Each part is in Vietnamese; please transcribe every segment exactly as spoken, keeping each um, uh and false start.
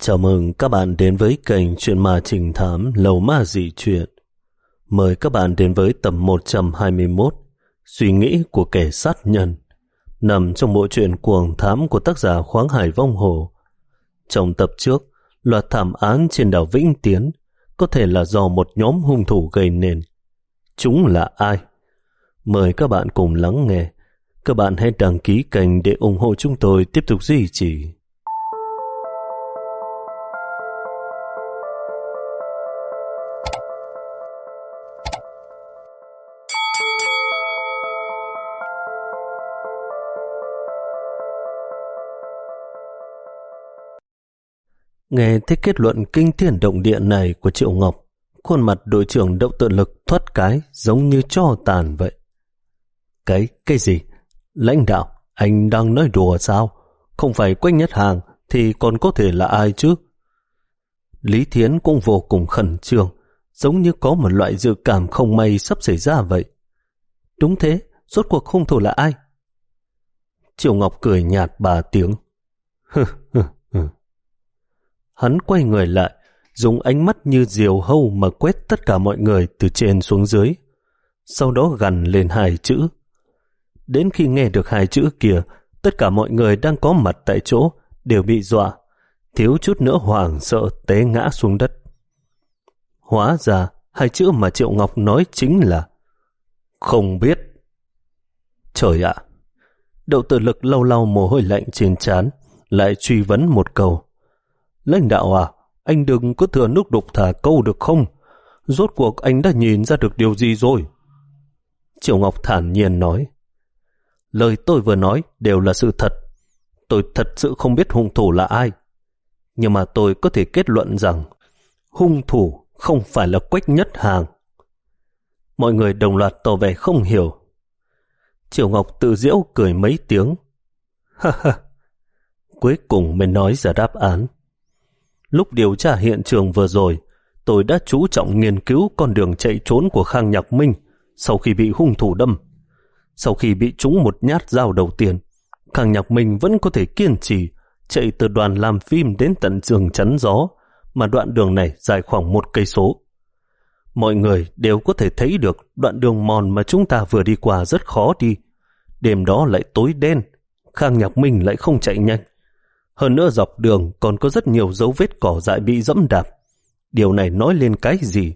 Chào mừng các bạn đến với kênh Chuyện Ma Trình Thám Lầu Ma Dị Chuyện. Mời các bạn đến với tập một trăm hai mươi mốt, Suy nghĩ của kẻ sát nhân, nằm trong bộ truyện Cuồng Thám của tác giả Khoáng Hải Vong Hồ. Trong tập trước, loạt thảm án trên đảo Vĩnh Tiến có thể là do một nhóm hung thủ gây nên. Chúng là ai? Mời các bạn cùng lắng nghe. Các bạn hãy đăng ký kênh để ủng hộ chúng tôi tiếp tục duy trì. Nghe thấy kết luận kinh thiên động địa này của Triệu Ngọc, khuôn mặt đội trưởng Đậu Tự Lực thoát cái giống như tro tàn vậy. Cái, cái gì? Lãnh đạo, anh đang nói đùa sao? Không phải Quách Nhất Hàng thì còn có thể là ai chứ? Lý Thiến cũng vô cùng khẩn trương, giống như có một loại dự cảm không may sắp xảy ra vậy. Đúng thế, rốt cuộc hung thủ là ai? Triệu Ngọc cười nhạt ba tiếng. Hừ hừ hừ. Hắn quay người lại, dùng ánh mắt như diều hâu mà quét tất cả mọi người từ trên xuống dưới, sau đó gằn lên hai chữ. Đến khi nghe được hai chữ kia, tất cả mọi người đang có mặt tại chỗ đều bị dọa, thiếu chút nữa hoảng sợ té ngã xuống đất. Hóa ra, hai chữ mà Triệu Ngọc nói chính là không biết. Trời ạ! Đậu Tự Lực lau lau mồ hôi lạnh trên trán, lại truy vấn một câu. Lãnh đạo à, anh đừng có thừa nước đục thả câu được không? Rốt cuộc anh đã nhìn ra được điều gì rồi? Triệu Ngọc thản nhiên nói. Lời tôi vừa nói đều là sự thật. Tôi thật sự không biết hung thủ là ai. Nhưng mà tôi có thể kết luận rằng hung thủ không phải là Quách Nhất Hàng. Mọi người đồng loạt tỏ vẻ không hiểu. Triệu Ngọc tự giễu cười mấy tiếng. Ha ha. Cuối cùng mới nói ra đáp án. Lúc điều tra hiện trường vừa rồi, tôi đã chú trọng nghiên cứu con đường chạy trốn của Khang Nhạc Minh sau khi bị hung thủ đâm. Sau khi bị trúng một nhát dao đầu tiên, Khang Nhạc Minh vẫn có thể kiên trì chạy từ đoàn làm phim đến tận giường chắn gió, mà đoạn đường này dài khoảng một cây số. Mọi người đều có thể thấy được đoạn đường mòn mà chúng ta vừa đi qua rất khó đi. Đêm đó lại tối đen, Khang Nhạc Minh lại không chạy nhanh. Hơn nữa dọc đường còn có rất nhiều dấu vết cỏ dại bị dẫm đạp. Điều này nói lên cái gì?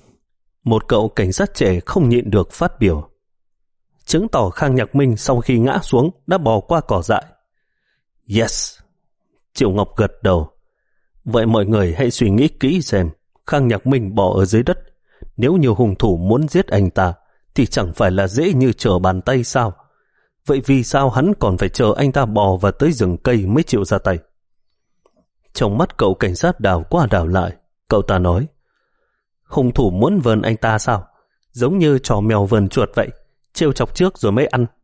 Một cậu cảnh sát trẻ không nhịn được phát biểu. Chứng tỏ Khang Nhạc Minh sau khi ngã xuống đã bò qua cỏ dại. Yes! Triệu Ngọc gật đầu. Vậy mọi người hãy suy nghĩ kỹ xem, Khang Nhạc Minh bò ở dưới đất. Nếu nhiều hung thủ muốn giết anh ta, thì chẳng phải là dễ như trở bàn tay sao? Vậy vì sao hắn còn phải chờ anh ta bò vào tới rừng cây mới chịu ra tay? Trong mắt cậu cảnh sát đảo qua đảo lại, cậu ta nói, hung thủ muốn vờn anh ta sao? Giống như trò mèo vờn chuột vậy, trêu chọc trước rồi mới ăn.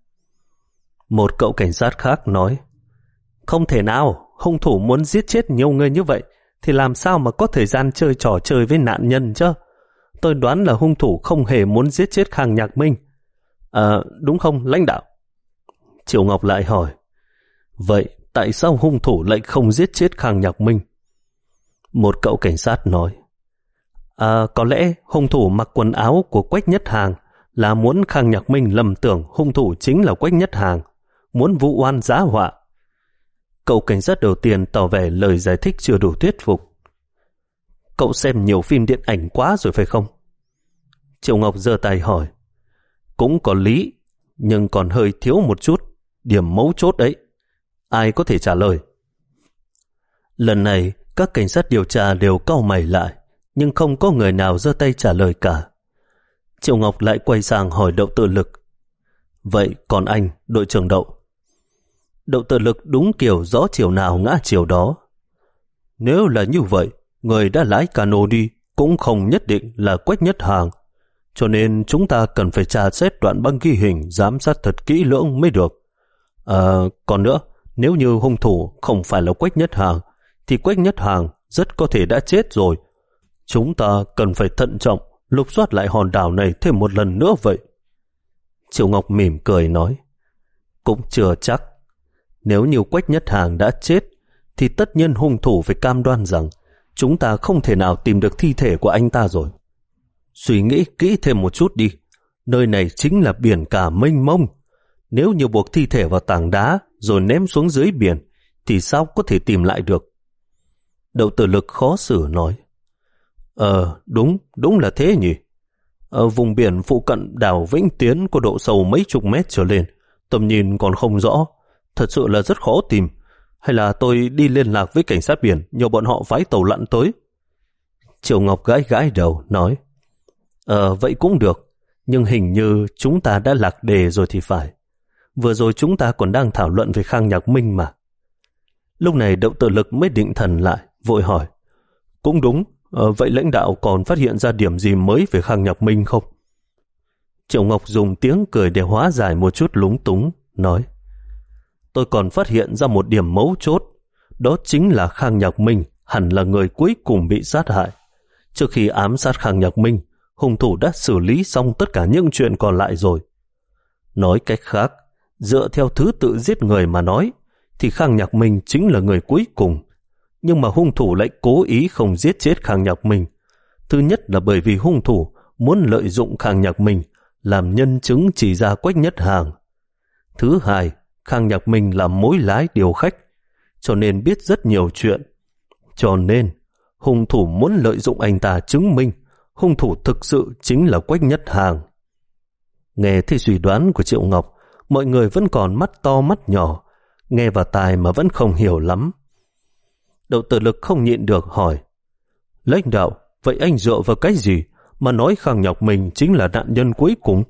Một cậu cảnh sát khác nói, không thể nào, hung thủ muốn giết chết nhiều người như vậy, thì làm sao mà có thời gian chơi trò chơi với nạn nhân chứ? Tôi đoán là hung thủ không hề muốn giết chết Khang Nhạc Minh. À, đúng không, lãnh đạo? Triệu Ngọc lại hỏi, vậy tại sao hung thủ lại không giết chết Khang Nhạc Minh? Một cậu cảnh sát nói, à, có lẽ hung thủ mặc quần áo của Quách Nhất Hàng là muốn Khang Nhạc Minh lầm tưởng hung thủ chính là Quách Nhất Hàng, muốn vu oan giá họa. Cậu cảnh sát đầu tiên tỏ vẻ lời giải thích chưa đủ thuyết phục. Cậu xem nhiều phim điện ảnh quá rồi phải không? Triệu Ngọc giơ tay hỏi, cũng có lý, nhưng còn hơi thiếu một chút điểm mấu chốt ấy. Ai có thể trả lời? Lần này các cảnh sát điều tra đều cau mày lại, nhưng không có người nào giơ tay trả lời cả. Triệu Ngọc lại quay sang hỏi Đậu Tự Lực, vậy còn anh, đội trưởng Đậu? Đậu Tự Lực đúng kiểu gió chiều nào ngã chiều đó. Nếu là như vậy, người đã lái cano đi cũng không nhất định là Quách Nhất Hàng, cho nên chúng ta cần phải tra xét đoạn băng ghi hình, giám sát thật kỹ lưỡng mới được. À, còn nữa, nếu như hung thủ không phải là Quách Nhất Hàng, thì Quách Nhất Hàng rất có thể đã chết rồi. Chúng ta cần phải thận trọng lục soát lại hòn đảo này thêm một lần nữa vậy. Triệu Ngọc mỉm cười nói, cũng chưa chắc. Nếu như Quách Nhất Hàng đã chết, thì tất nhiên hung thủ phải cam đoan rằng chúng ta không thể nào tìm được thi thể của anh ta rồi. Suy nghĩ kỹ thêm một chút đi, nơi này chính là biển cả mênh mông. Nếu như buộc thi thể vào tảng đá rồi ném xuống dưới biển thì sao có thể tìm lại được? Đậu Tử Lực khó xử nói. Ờ, đúng, đúng là thế nhỉ. Ở vùng biển phụ cận đảo Vĩnh Tiến có độ sâu mấy chục mét trở lên, tầm nhìn còn không rõ, thật sự là rất khó tìm. Hay là tôi đi liên lạc với cảnh sát biển, nhờ bọn họ phái tàu lặn tới? Triệu Ngọc gãi gãi đầu, nói. Ờ, vậy cũng được, nhưng hình như chúng ta đã lạc đề rồi thì phải. Vừa rồi chúng ta còn đang thảo luận về Khang Nhạc Minh mà. Lúc này Đậu Tử Lực mới định thần lại, vội hỏi. Cũng đúng, ờ, vậy lãnh đạo còn phát hiện ra điểm gì mới về Khang Nhạc Minh không? Triệu Ngọc dùng tiếng cười để hóa giải một chút lúng túng, nói. Tôi còn phát hiện ra một điểm mấu chốt, đó chính là Khang Nhạc Minh hẳn là người cuối cùng bị sát hại. Trước khi ám sát Khang Nhạc Minh, hung thủ đã xử lý xong tất cả những chuyện còn lại rồi. Nói cách khác, dựa theo thứ tự giết người mà nói, thì Khang Nhạc Minh chính là người cuối cùng. Nhưng mà hung thủ lại cố ý không giết chết Khang Nhạc Minh. Thứ nhất là bởi vì hung thủ muốn lợi dụng Khang Nhạc Minh làm nhân chứng chỉ ra Quách Nhất Hàng. Thứ hai, Khang Nhạc Minh là mối lái điều khách, cho nên biết rất nhiều chuyện. Cho nên, hung thủ muốn lợi dụng anh ta chứng minh hung thủ thực sự chính là Quách Nhất Hàng. Nghe thì suy đoán của Triệu Ngọc, mọi người vẫn còn mắt to mắt nhỏ, nghe vào tai mà vẫn không hiểu lắm. Đậu Tử Lực không nhịn được hỏi. Lãnh đạo, vậy anh dựa vào cái gì mà nói Khang Nhạc Minh chính là nạn nhân cuối cùng?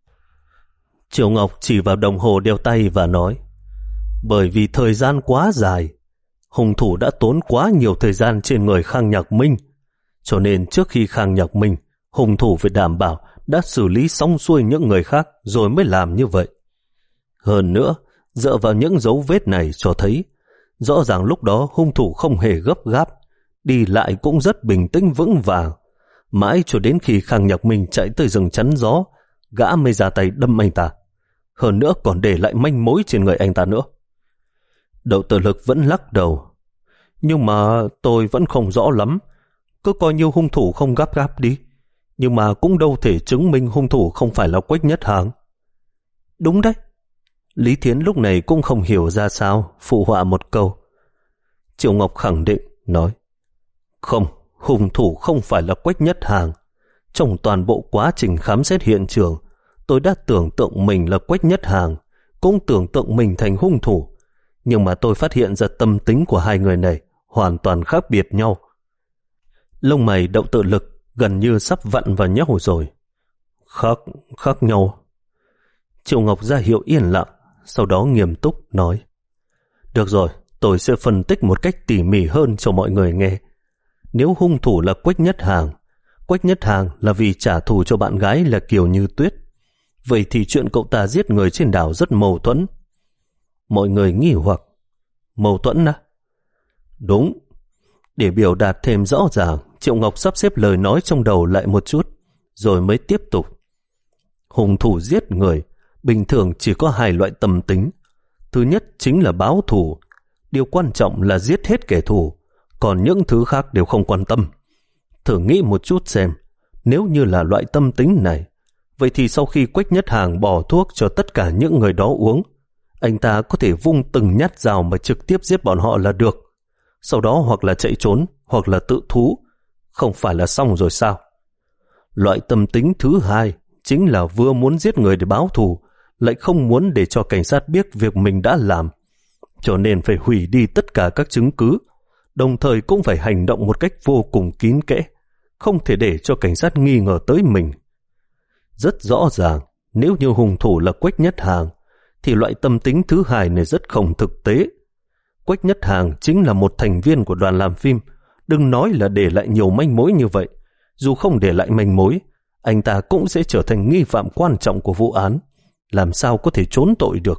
Triệu Ngọc chỉ vào đồng hồ đeo tay và nói. Bởi vì thời gian quá dài, hung thủ đã tốn quá nhiều thời gian trên người Khang Nhạc Minh, cho nên trước khi Khang Nhạc Minh, hung thủ phải đảm bảo đã xử lý xong xuôi những người khác rồi mới làm như vậy. Hơn nữa, dựa vào những dấu vết này cho thấy, rõ ràng lúc đó hung thủ không hề gấp gáp, đi lại cũng rất bình tĩnh vững vàng, mãi cho đến khi Khang Nhạc Minh chạy tới rừng chắn gió, gã mới ra tay đâm anh ta. Hơn nữa còn để lại manh mối trên người anh ta nữa. Đậu Tử Lực vẫn lắc đầu. Nhưng mà tôi vẫn không rõ lắm. Cứ coi như hung thủ không gấp gáp đi, nhưng mà cũng đâu thể chứng minh hung thủ không phải là Quách Nhất Hàng. Đúng đấy. Lý Thiến lúc này cũng không hiểu ra sao, phụ họa một câu. Triệu Ngọc khẳng định, nói. Không, hung thủ không phải là Quách Nhất Hàng. Trong toàn bộ quá trình khám xét hiện trường, tôi đã tưởng tượng mình là Quách Nhất Hàng, cũng tưởng tượng mình thành hung thủ. Nhưng mà tôi phát hiện ra tâm tính của hai người này hoàn toàn khác biệt nhau. Lông mày Đậu Tử Lực gần như sắp vặn vào nhau rồi. Khác, khác nhau. Triệu Ngọc ra hiệu yên lặng, sau đó nghiêm túc nói. Được rồi, tôi sẽ phân tích một cách tỉ mỉ hơn cho mọi người nghe. Nếu hung thủ là Quách Nhất Hàng, Quách Nhất Hàng là vì trả thù cho bạn gái là Kiều Như Tuyết, vậy thì chuyện cậu ta giết người trên đảo rất mâu thuẫn. Mọi người nghi hoặc. Mâu thuẫn à? Đúng. Để biểu đạt thêm rõ ràng, Triệu Ngọc sắp xếp lời nói trong đầu lại một chút, rồi mới tiếp tục. Hung thủ giết người, bình thường chỉ có hai loại tâm tính. Thứ nhất chính là báo thù. Điều quan trọng là giết hết kẻ thù, còn những thứ khác đều không quan tâm. Thử nghĩ một chút xem, nếu như là loại tâm tính này, vậy thì sau khi Quách Nhất Hàng bỏ thuốc cho tất cả những người đó uống, anh ta có thể vung từng nhát dao mà trực tiếp giết bọn họ là được. Sau đó hoặc là chạy trốn, hoặc là tự thú. Không phải là xong rồi sao? Loại tâm tính thứ hai chính là vừa muốn giết người để báo thù, lại không muốn để cho cảnh sát biết việc mình đã làm. Cho nên phải hủy đi tất cả các chứng cứ, đồng thời cũng phải hành động một cách vô cùng kín kẽ, không thể để cho cảnh sát nghi ngờ tới mình. Rất rõ ràng, nếu như hung thủ là Quách Nhất Hàng, thì loại tâm tính thứ hai này rất không thực tế. Quách Nhất Hàng chính là một thành viên của đoàn làm phim, đừng nói là để lại nhiều manh mối như vậy. Dù không để lại manh mối, anh ta cũng sẽ trở thành nghi phạm quan trọng của vụ án, làm sao có thể trốn tội được.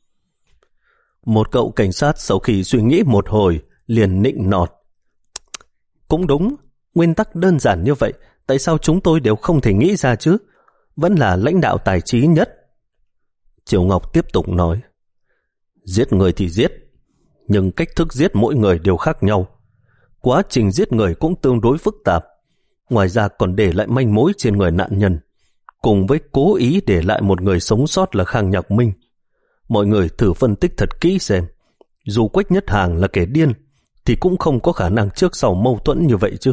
Một cậu cảnh sát sau khi suy nghĩ một hồi, liền nịnh nọt. Cũng đúng, nguyên tắc đơn giản như vậy, tại sao chúng tôi đều không thể nghĩ ra chứ? Vẫn là lãnh đạo tài trí nhất. Triệu Ngọc tiếp tục nói. Giết người thì giết, nhưng cách thức giết mỗi người đều khác nhau. Quá trình giết người cũng tương đối phức tạp, ngoài ra còn để lại manh mối trên người nạn nhân, cùng với cố ý để lại một người sống sót là Khang Nhạc Minh. Mọi người thử phân tích thật kỹ xem, dù Quách Nhất Hàng là kẻ điên thì cũng không có khả năng trước sau mâu thuẫn như vậy chứ.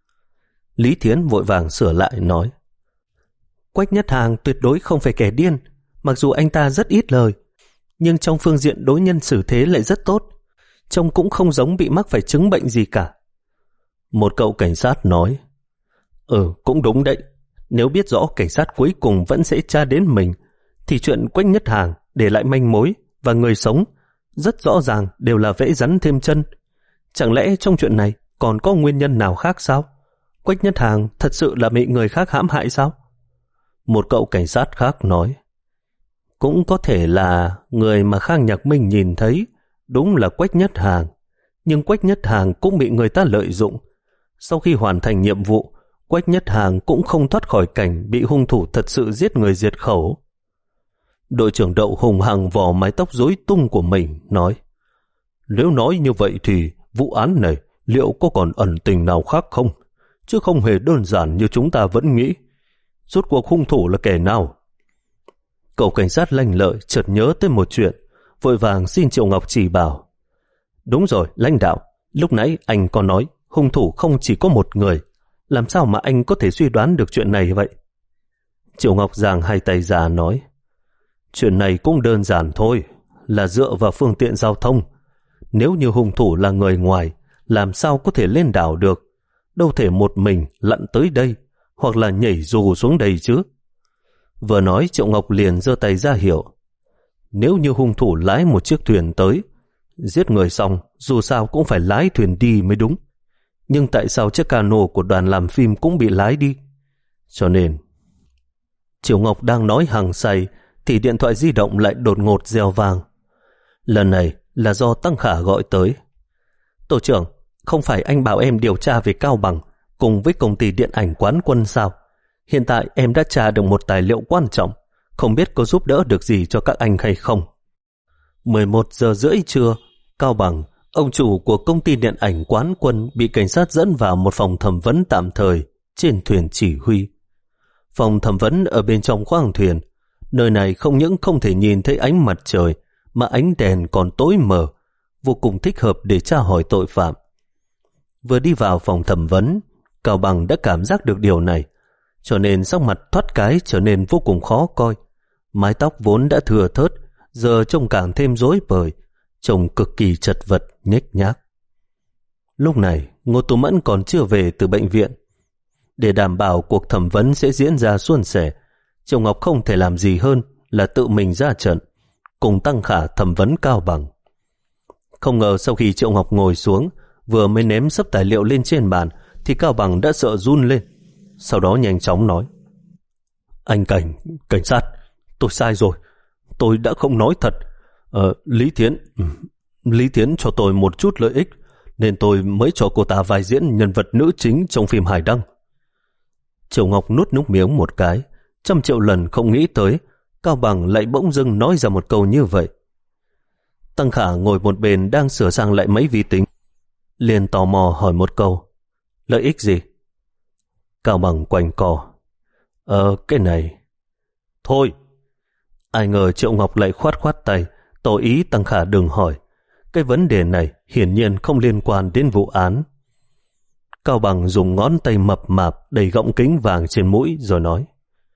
Lý Thiến vội vàng sửa lại nói, Quách Nhất Hàng tuyệt đối không phải kẻ điên, mặc dù anh ta rất ít lời, nhưng trong phương diện đối nhân xử thế lại rất tốt, trông cũng không giống bị mắc phải chứng bệnh gì cả. Một cậu cảnh sát nói, Ừ, cũng đúng đấy. Nếu biết rõ cảnh sát cuối cùng vẫn sẽ tra đến mình, thì chuyện Quách Nhất Hàng để lại manh mối và người sống rất rõ ràng đều là vẽ rắn thêm chân. Chẳng lẽ trong chuyện này còn có nguyên nhân nào khác sao? Quách Nhất Hàng thật sự là bị người khác hãm hại sao? Một cậu cảnh sát khác nói, cũng có thể là người mà Khang Nhạc Minh nhìn thấy đúng là Quách Nhất Hàng, nhưng Quách Nhất Hàng cũng bị người ta lợi dụng. Sau khi hoàn thành nhiệm vụ, Quách Nhất Hàng cũng không thoát khỏi cảnh bị hung thủ thật sự giết người diệt khẩu. Đội trưởng Đậu hùng hằng vò mái tóc rối tung của mình, nói, nếu nói như vậy thì vụ án này liệu có còn ẩn tình nào khác không? Chứ không hề đơn giản như chúng ta vẫn nghĩ. Rốt cuộc hung thủ là kẻ nào? Cậu cảnh sát lanh lợi chợt nhớ tới một chuyện, vội vàng xin Triệu Ngọc chỉ bảo. Đúng rồi, lãnh đạo, lúc nãy anh có nói hung thủ không chỉ có một người, làm sao mà anh có thể suy đoán được chuyện này vậy? Triệu Ngọc giang hai tay ra nói, chuyện này cũng đơn giản thôi, là dựa vào phương tiện giao thông. Nếu như hung thủ là người ngoài, làm sao có thể lên đảo được? Đâu thể một mình lặn tới đây, hoặc là nhảy dù xuống đây chứ. Vừa nói, Triệu Ngọc liền giơ tay ra hiệu, nếu như hung thủ lái một chiếc thuyền tới, giết người xong dù sao cũng phải lái thuyền đi mới đúng. Nhưng tại sao chiếc cano của đoàn làm phim cũng bị lái đi? Cho nên... Triệu Ngọc đang nói hăng say thì điện thoại di động lại đột ngột reo vang. Lần này là do Tăng Khả gọi tới. Tổ trưởng, không phải anh bảo em điều tra về Cao Bằng cùng với công ty điện ảnh Quán Quân sao? Hiện tại em đã tra được một tài liệu quan trọng, không biết có giúp đỡ được gì cho các anh hay không. mười một giờ rưỡi trưa, Cao Bằng, ông chủ của công ty điện ảnh Quán Quân, bị cảnh sát dẫn vào một phòng thẩm vấn tạm thời trên thuyền chỉ huy. Phòng thẩm vấn ở bên trong khoang thuyền, nơi này không những không thể nhìn thấy ánh mặt trời mà ánh đèn còn tối mờ, vô cùng thích hợp để tra hỏi tội phạm. Vừa đi vào phòng thẩm vấn, Cao Bằng đã cảm giác được điều này, cho nên sắc mặt thoát cái trở nên vô cùng khó coi. Mái tóc vốn đã thừa thớt, giờ trông càng thêm rối bời, trông cực kỳ chật vật, nhếch nhác. Lúc này, Ngô Tú Mẫn còn chưa về từ bệnh viện. Để đảm bảo cuộc thẩm vấn sẽ diễn ra suôn sẻ, Triệu Ngọc không thể làm gì hơn là tự mình ra trận, cùng Tăng Khả thẩm vấn Cao Bằng. Không ngờ sau khi Triệu Ngọc ngồi xuống, vừa mới ném sấp tài liệu lên trên bàn, thì Cao Bằng đã sợ run lên. Sau đó nhanh chóng nói, anh cảnh, cảnh sát, tôi sai rồi, tôi đã không nói thật. Ờ, Lý Thiến, Lý Thiến cho tôi một chút lợi ích, nên tôi mới cho cô ta vai diễn nhân vật nữ chính trong phim Hải Đăng. Triệu Ngọc nuốt nước miếng một cái, trăm triệu lần không nghĩ tới Cao Bằng lại bỗng dưng nói ra một câu như vậy. Tăng Khả ngồi một bên đang sửa sang lại máy vi tính, liền tò mò hỏi một câu, lợi ích gì? Cao Bằng quanh co, Ờ, cái này... Thôi! Ai ngờ Triệu Ngọc lại khoát khoát tay, tỏ ý Tăng Khả đừng hỏi. Cái vấn đề này hiển nhiên không liên quan đến vụ án. Cao Bằng dùng ngón tay mập mạp đầy gọng kính vàng trên mũi rồi nói,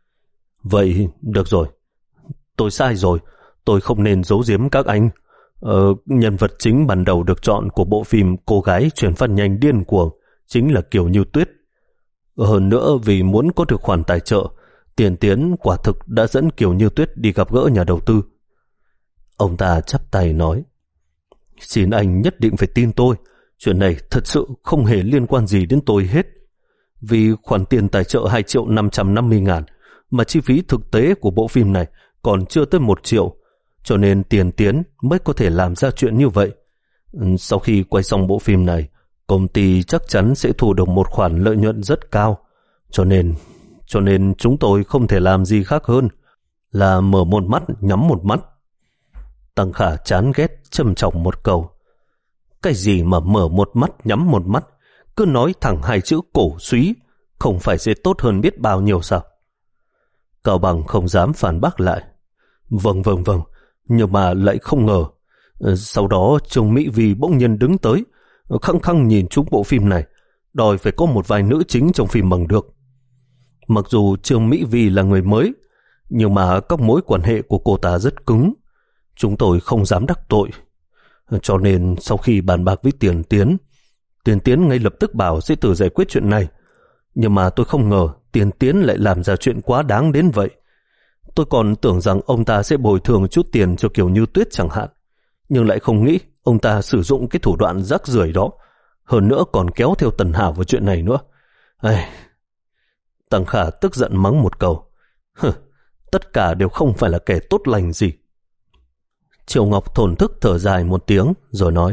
vậy được rồi, tôi sai rồi, tôi không nên giấu giếm các anh. Ờ, nhân vật chính ban đầu được chọn của bộ phim Cô gái chuyển phát nhanh điên cuồng chính là Kiều Như Tuyết. Hơn nữa vì muốn có được khoản tài trợ, Tiền Tiến quả thực đã dẫn Kiều Như Tuyết đi gặp gỡ nhà đầu tư. Ông ta chắp tay nói, xin anh nhất định phải tin tôi, chuyện này thật sự không hề liên quan gì đến tôi hết. Vì khoản tiền tài trợ hai triệu năm trăm năm mươi ngàn mà chi phí thực tế của bộ phim này còn chưa tới một triệu, cho nên Tiền Tiến mới có thể làm ra chuyện như vậy. Sau khi quay xong bộ phim này, công ty chắc chắn sẽ thu được một khoản lợi nhuận rất cao, cho nên cho nên chúng tôi không thể làm gì khác hơn là mở một mắt nhắm một mắt. Tăng Khả chán ghét trầm trọng một câu, Cái gì mà mở một mắt nhắm một mắt, cứ nói thẳng hai chữ cổ súy, không phải sẽ tốt hơn biết bao nhiêu sao? Cao Bằng không dám phản bác lại. Vâng vâng vâng, nhưng mà lại không ngờ. Sau đó Trương Mỹ Vi bỗng nhiên đứng tới, khăng khăng nhìn trúng bộ phim này, đòi phải có một vài nữ chính trong phim bằng được. Mặc dù Trương Mỹ Vi là người mới, nhưng mà các mối quan hệ của cô ta rất cứng. Chúng tôi không dám đắc tội. Cho nên sau khi bàn bạc với Tiền Tiến, Tiền Tiến ngay lập tức bảo sẽ tự giải quyết chuyện này. Nhưng mà tôi không ngờ Tiền Tiến lại làm ra chuyện quá đáng đến vậy. Tôi còn tưởng rằng ông ta sẽ bồi thường chút tiền cho Kiều Như Tuyết chẳng hạn, nhưng lại không nghĩ ông ta sử dụng cái thủ đoạn rác rưởi đó. Hơn nữa còn kéo theo Tần Hảo vào chuyện này nữa. Ây... Tăng Khả tức giận mắng một câu. Hừ, tất cả đều không phải là kẻ tốt lành gì. Triệu Ngọc thổn thức thở dài một tiếng rồi nói,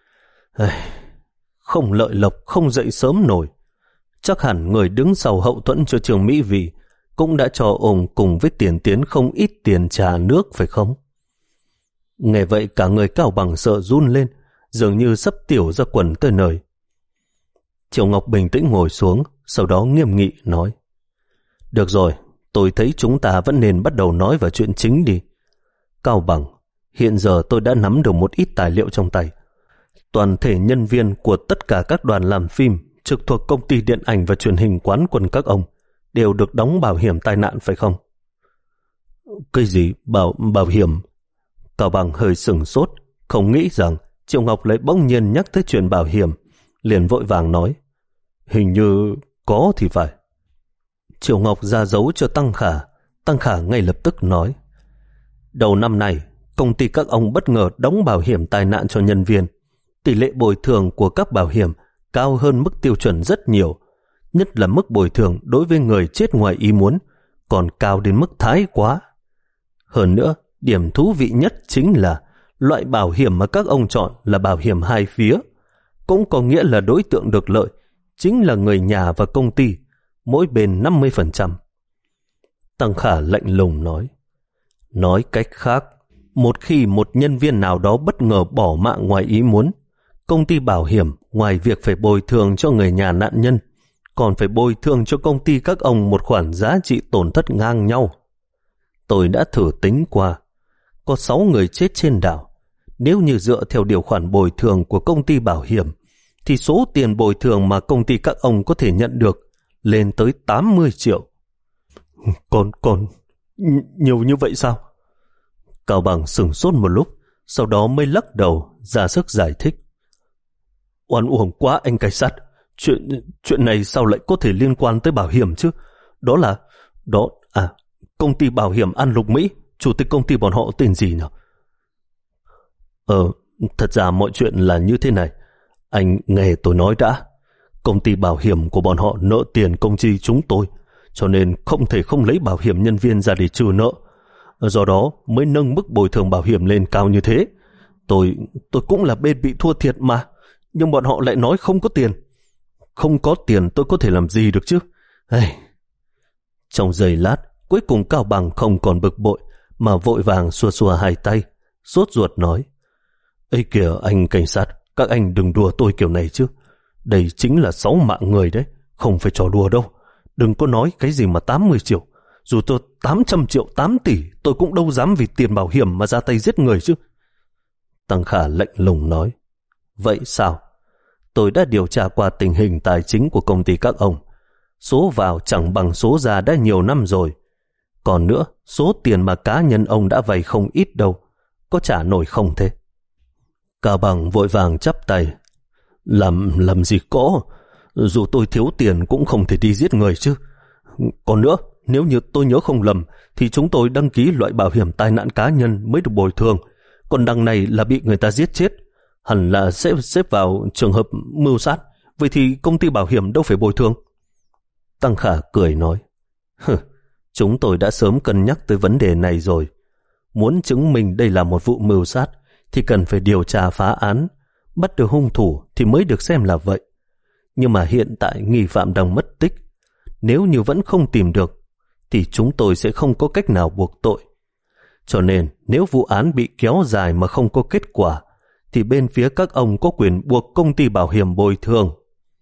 không lợi lộc không dậy sớm nổi. Chắc hẳn người đứng sau hậu thuẫn cho Trương Mỹ Vi cũng đã cho ông cùng với Tiền Tiến không ít tiền trà nước phải không? Nghe vậy cả người Cao Bằng sợ run lên, dường như sắp tiểu ra quần tới nơi. Triệu Ngọc bình tĩnh ngồi xuống, sau đó nghiêm nghị nói, được rồi, tôi thấy chúng ta vẫn nên bắt đầu nói vào chuyện chính đi. Cao Bằng, hiện giờ tôi đã nắm được một ít tài liệu trong tay. Toàn thể nhân viên của tất cả các đoàn làm phim trực thuộc công ty điện ảnh và truyền hình Quán Quân các ông đều được đóng bảo hiểm tai nạn phải không? Cái gì? Bảo, bảo hiểm? Cao Bằng hơi sửng sốt, không nghĩ rằng Triệu Ngọc lại bỗng nhiên nhắc tới chuyện bảo hiểm, liền vội vàng nói, hình như có thì phải. Triệu Ngọc ra dấu cho Tăng Khả. Tăng Khả ngay lập tức nói, đầu năm này công ty các ông bất ngờ đóng bảo hiểm tai nạn cho nhân viên. Tỷ lệ bồi thường của các bảo hiểm cao hơn mức tiêu chuẩn rất nhiều, nhất là mức bồi thường đối với người chết ngoài ý muốn còn cao đến mức thái quá. Hơn nữa, điểm thú vị nhất chính là loại bảo hiểm mà các ông chọn là bảo hiểm hai phía, cũng có nghĩa là đối tượng được lợi chính là người nhà và công ty, mỗi bên năm mươi phần trăm. Tăng Khả lạnh lùng nói, nói cách khác, một khi một nhân viên nào đó bất ngờ bỏ mạng ngoài ý muốn, công ty bảo hiểm ngoài việc phải bồi thường cho người nhà nạn nhân, còn phải bồi thường cho công ty các ông một khoản giá trị tổn thất ngang nhau. Tôi đã thử tính qua, có sáu người chết trên đảo. Nếu như dựa theo điều khoản bồi thường của công ty bảo hiểm, thì số tiền bồi thường mà công ty các ông có thể nhận được lên tới tám mươi triệu. Còn, còn, nhiều như vậy sao? Cao Bằng sửng sốt một lúc, sau đó mới lắc đầu, ra sức giải thích. Oan uổng quá anh cảnh sát, chuyện chuyện này sao lại có thể liên quan tới bảo hiểm chứ? Đó là, đó, à, công ty bảo hiểm An Lục Mỹ, chủ tịch công ty bọn họ tên gì nhỉ? Ờ, thật ra mọi chuyện là như thế này. Anh nghe tôi nói đã. Công ty bảo hiểm của bọn họ nợ tiền công ty chúng tôi, cho nên không thể không lấy bảo hiểm nhân viên ra để trừ nợ. Do đó mới nâng mức bồi thường bảo hiểm lên cao như thế. Tôi, tôi cũng là bên bị thua thiệt mà, nhưng bọn họ lại nói không có tiền. Không có tiền tôi có thể làm gì được chứ? Ây. Trong giây lát, cuối cùng Cao Bằng không còn bực bội, mà vội vàng xua xua hai tay, sốt ruột nói, ây kìa anh cảnh sát, các anh đừng đùa tôi kiểu này chứ. Đây chính là sáu mạng người đấy, không phải trò đùa đâu. Đừng có nói cái gì mà tám mươi triệu. Dù tôi tám trăm triệu, tám tỷ, tôi cũng đâu dám vì tiền bảo hiểm mà ra tay giết người chứ. Tăng Khả lạnh lùng nói, vậy sao? Tôi đã điều tra qua tình hình tài chính của công ty các ông. Số vào chẳng bằng số ra đã nhiều năm rồi. Còn nữa, số tiền mà cá nhân ông đã vay không ít đâu. Có trả nổi không thế? Cao Bằng vội vàng chắp tay. Làm, làm gì có. Dù tôi thiếu tiền cũng không thể đi giết người chứ. Còn nữa, nếu như tôi nhớ không lầm, thì chúng tôi đăng ký loại bảo hiểm tai nạn cá nhân mới được bồi thường. Còn đằng này là bị người ta giết chết. Hẳn là xếp, xếp vào trường hợp mưu sát. Vậy thì công ty bảo hiểm đâu phải bồi thường. Tăng Khả cười nói, hừ, chúng tôi đã sớm cân nhắc tới vấn đề này rồi. Muốn chứng minh đây là một vụ mưu sát thì cần phải điều tra phá án, bắt được hung thủ thì mới được xem là vậy. Nhưng mà hiện tại nghi phạm đang mất tích. Nếu như vẫn không tìm được thì chúng tôi sẽ không có cách nào buộc tội. Cho nên nếu vụ án bị kéo dài mà không có kết quả thì bên phía các ông có quyền buộc công ty bảo hiểm bồi thường.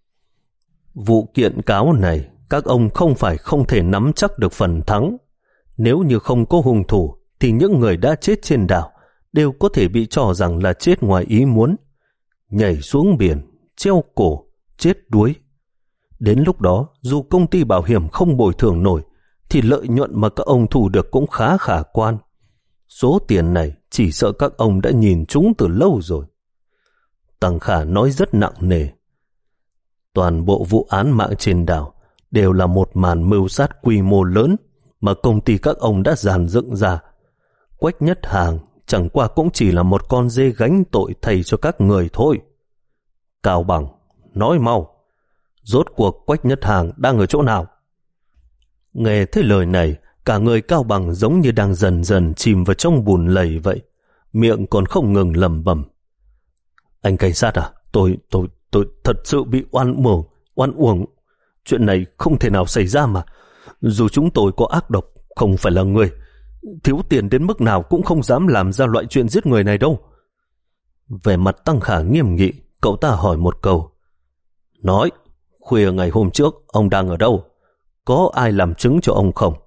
Vụ kiện cáo này các ông không phải không thể nắm chắc được phần thắng. Nếu như không có hung thủ thì những người đã chết trên đảo đều có thể bị cho rằng là chết ngoài ý muốn, nhảy xuống biển, treo cổ, chết đuối. Đến lúc đó, dù công ty bảo hiểm không bồi thường nổi, thì lợi nhuận mà các ông thu được cũng khá khả quan. Số tiền này chỉ sợ các ông đã nhìn chúng từ lâu rồi. Tăng Khả nói rất nặng nề. Toàn bộ vụ án mạng trên đảo đều là một màn mưu sát quy mô lớn mà công ty các ông đã dàn dựng ra. Quách Nhất Hàng chẳng qua cũng chỉ là một con dê gánh tội thay cho các người thôi. Cao Bằng, nói mau, rốt cuộc Quách Nhất Hàng đang ở chỗ nào? Nghe thấy lời này, cả người Cao Bằng giống như đang dần dần chìm vào trong bùn lầy vậy, miệng còn không ngừng lẩm bẩm. Anh cảnh sát à, tôi, tôi, tôi thật sự bị oan uổng, oan uổng. Chuyện này không thể nào xảy ra mà. Dù chúng tôi có ác độc, không phải là người, thiếu tiền đến mức nào cũng không dám làm ra loại chuyện giết người này đâu. Về mặt Tăng Khả nghiêm nghị, cậu ta hỏi một câu. Nói, khuya ngày hôm trước ông đang ở đâu? Có ai làm chứng cho ông không?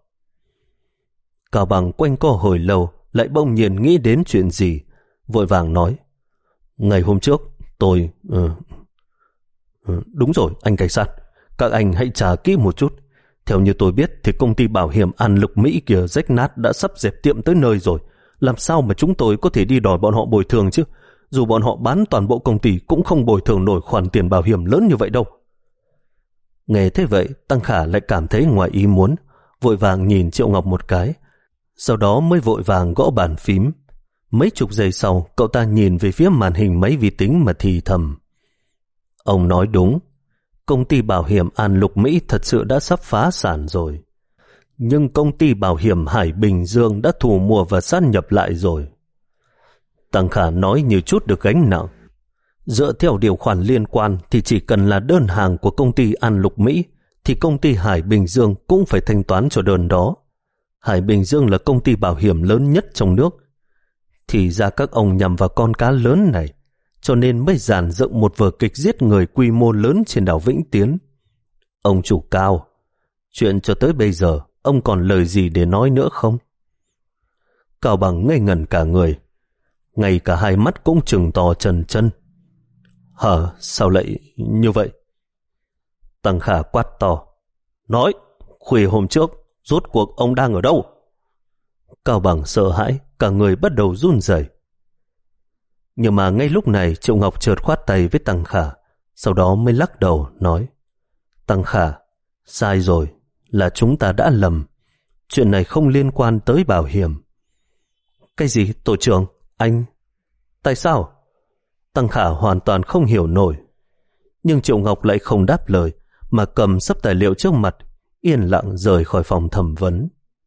Cao Bằng quanh co hồi lâu, lại bỗng nhiên nghĩ đến chuyện gì, vội vàng nói. Ngày hôm trước, tôi... Uh, uh, đúng rồi, anh cảnh sát. Các anh hãy trả kỹ một chút. Theo như tôi biết thì công ty bảo hiểm An Lục Mỹ kia rách nát đã sắp dẹp tiệm tới nơi rồi. Làm sao mà chúng tôi có thể đi đòi bọn họ bồi thường chứ? Dù bọn họ bán toàn bộ công ty cũng không bồi thường nổi khoản tiền bảo hiểm lớn như vậy đâu. Nghe thế vậy, Tăng Khả lại cảm thấy ngoài ý muốn, vội vàng nhìn Triệu Ngọc một cái, sau đó mới vội vàng gõ bàn phím. Mấy chục giây sau, cậu ta nhìn về phía màn hình máy vi tính mà thì thầm. Ông nói đúng, công ty bảo hiểm An Lục Mỹ thật sự đã sắp phá sản rồi. Nhưng công ty bảo hiểm Hải Bình Dương đã thu mua và sát nhập lại rồi. Tăng Khả nói như chút được gánh nặng. Dựa theo điều khoản liên quan thì chỉ cần là đơn hàng của công ty An Lục Mỹ thì công ty Hải Bình Dương cũng phải thanh toán cho đơn đó. Hải Bình Dương là công ty bảo hiểm lớn nhất trong nước. Thì ra các ông nhằm vào con cá lớn này, cho nên mới dàn dựng một vở kịch giết người quy mô lớn trên đảo Vĩnh Tiến. Ông chủ Cao, chuyện cho tới bây giờ ông còn lời gì để nói nữa không? Cao Bằng ngây ngẩn cả người, ngay cả hai mắt cũng trừng to trần chân. Hả, sao lại như vậy? Tăng Khả quát to. Nói, khuya hôm trước, rốt cuộc ông đang ở đâu? Cao Bằng sợ hãi, cả người bắt đầu run rẩy. Nhưng mà ngay lúc này Triệu Ngọc chợt khoát tay với Tăng Khả, sau đó mới lắc đầu nói. Tăng Khả, sai rồi, là chúng ta đã lầm. Chuyện này không liên quan tới bảo hiểm. Cái gì, tổ trưởng? Anh? Tại sao? Tăng Khả hoàn toàn không hiểu nổi. Nhưng Triệu Ngọc lại không đáp lời, mà cầm sấp tài liệu trước mặt, yên lặng rời khỏi phòng thẩm vấn.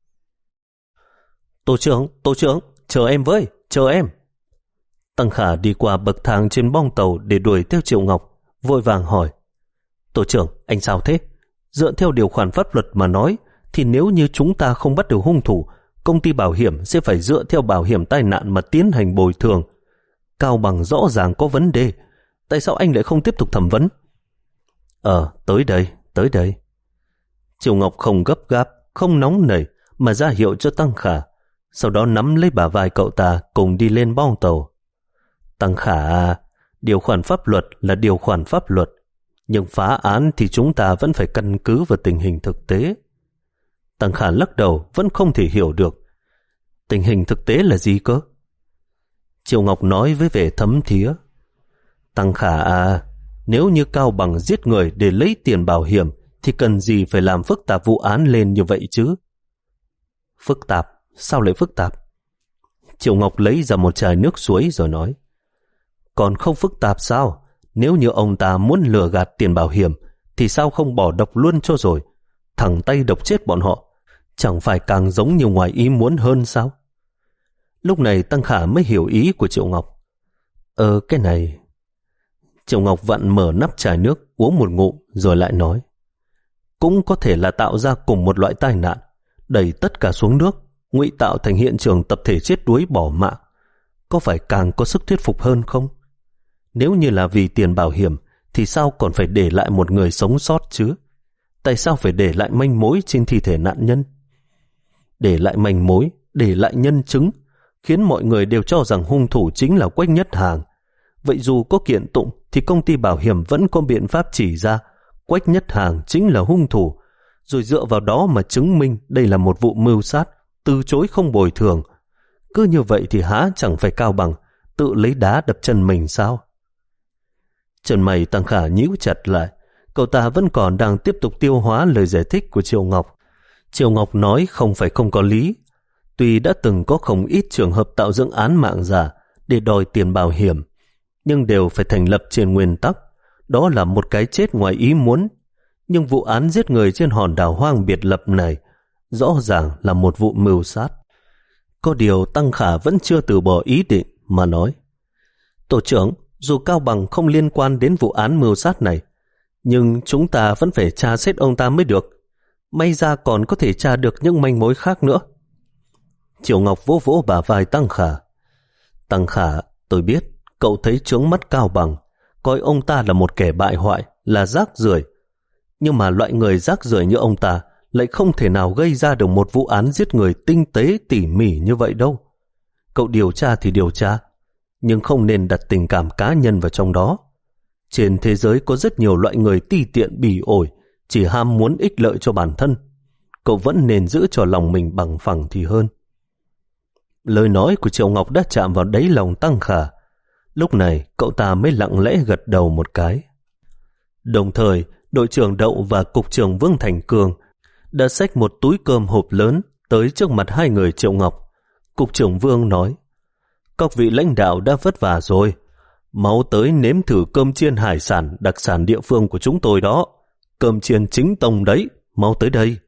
Tổ trưởng, tổ trưởng, chờ em với, chờ em. Tăng Khả đi qua bậc thang trên bong tàu để đuổi theo Triệu Ngọc, vội vàng hỏi. Tổ trưởng, anh sao thế? Dựa theo điều khoản pháp luật mà nói, thì nếu như chúng ta không bắt được hung thủ, công ty bảo hiểm sẽ phải dựa theo bảo hiểm tai nạn mà tiến hành bồi thường. Cao Bằng rõ ràng có vấn đề. Tại sao anh lại không tiếp tục thẩm vấn? Ờ, tới đây, tới đây. Triệu Ngọc không gấp gáp, không nóng nảy, mà ra hiệu cho Tăng Khả, sau đó nắm lấy bả vai cậu ta cùng đi lên bong tàu. Tăng Khả à, điều khoản pháp luật là điều khoản pháp luật, nhưng phá án thì chúng ta vẫn phải căn cứ vào tình hình thực tế. Tăng Khả lắc đầu, vẫn không thể hiểu được. Tình hình thực tế là gì cơ? Triệu Ngọc nói với vẻ thấm thía. Tăng Khả à, nếu như Cao Bằng giết người để lấy tiền bảo hiểm thì cần gì phải làm phức tạp vụ án lên như vậy chứ? Phức tạp? Sao lại phức tạp? Triệu Ngọc lấy ra một chai nước suối rồi nói. Còn không phức tạp sao? Nếu như ông ta muốn lừa gạt tiền bảo hiểm thì sao không bỏ độc luôn cho rồi? Thẳng tay độc chết bọn họ, chẳng phải càng giống như ngoài ý muốn hơn sao? Lúc này Tăng Khả mới hiểu ý của Triệu Ngọc. Ờ cái này... Triệu Ngọc vặn mở nắp chai nước, uống một ngụm rồi lại nói. Cũng có thể là tạo ra cùng một loại tai nạn, đẩy tất cả xuống nước, ngụy tạo thành hiện trường tập thể chết đuối bỏ mạng. Có phải càng có sức thuyết phục hơn không? Nếu như là vì tiền bảo hiểm thì sao còn phải để lại một người sống sót chứ? Tại sao phải để lại manh mối trên thi thể nạn nhân? Để lại manh mối, để lại nhân chứng, khiến mọi người đều cho rằng hung thủ chính là Quách Nhất Hàng. Vậy dù có kiện tụng thì công ty bảo hiểm vẫn có biện pháp chỉ ra Quách Nhất Hàng chính là hung thủ, rồi dựa vào đó mà chứng minh đây là một vụ mưu sát, từ chối không bồi thường. Cứ như vậy thì há chẳng phải Cao Bằng tự lấy đá đập chân mình sao? Chân mày Tăng Khả nhíu chặt lại, cậu ta vẫn còn đang tiếp tục tiêu hóa lời giải thích của Triệu Ngọc. Triệu Ngọc nói không phải không có lý. Tuy đã từng có không ít trường hợp tạo dựng án mạng giả để đòi tiền bảo hiểm, nhưng đều phải thành lập trên nguyên tắc, đó là một cái chết ngoài ý muốn. Nhưng vụ án giết người trên hòn đảo hoang biệt lập này rõ ràng là một vụ mưu sát. Có điều Tăng Khả vẫn chưa từ bỏ ý định mà nói: Tổ trưởng, dù Cao Bằng không liên quan đến vụ án mưu sát này, nhưng chúng ta vẫn phải tra xét ông ta mới được. May ra còn có thể tra được những manh mối khác nữa. Triệu Ngọc vỗ vỗ bả vai Tăng Khả. Tăng Khả, tôi biết cậu thấy chướng mắt Cao Bằng, coi ông ta là một kẻ bại hoại, là rác rưởi. Nhưng mà loại người rác rưởi như ông ta lại không thể nào gây ra được một vụ án giết người tinh tế tỉ mỉ như vậy đâu. Cậu điều tra thì điều tra, nhưng không nên đặt tình cảm cá nhân vào trong đó. Trên thế giới có rất nhiều loại người ti tiện bỉ ổi, chỉ ham muốn ích lợi cho bản thân. Cậu vẫn nên giữ cho lòng mình bằng phẳng thì hơn. Lời nói của Triệu Ngọc đã chạm vào đáy lòng Tăng Khả. Lúc này cậu ta mới lặng lẽ gật đầu một cái. Đồng thời, đội trưởng Đậu và cục trưởng Vương Thành Cường đã xách một túi cơm hộp lớn tới trước mặt hai người Triệu Ngọc. Cục trưởng Vương nói: Các vị lãnh đạo đã vất vả rồi, mau tới nếm thử cơm chiên hải sản đặc sản địa phương của chúng tôi đó. Cơm chiên chính tông đấy, mau tới đây.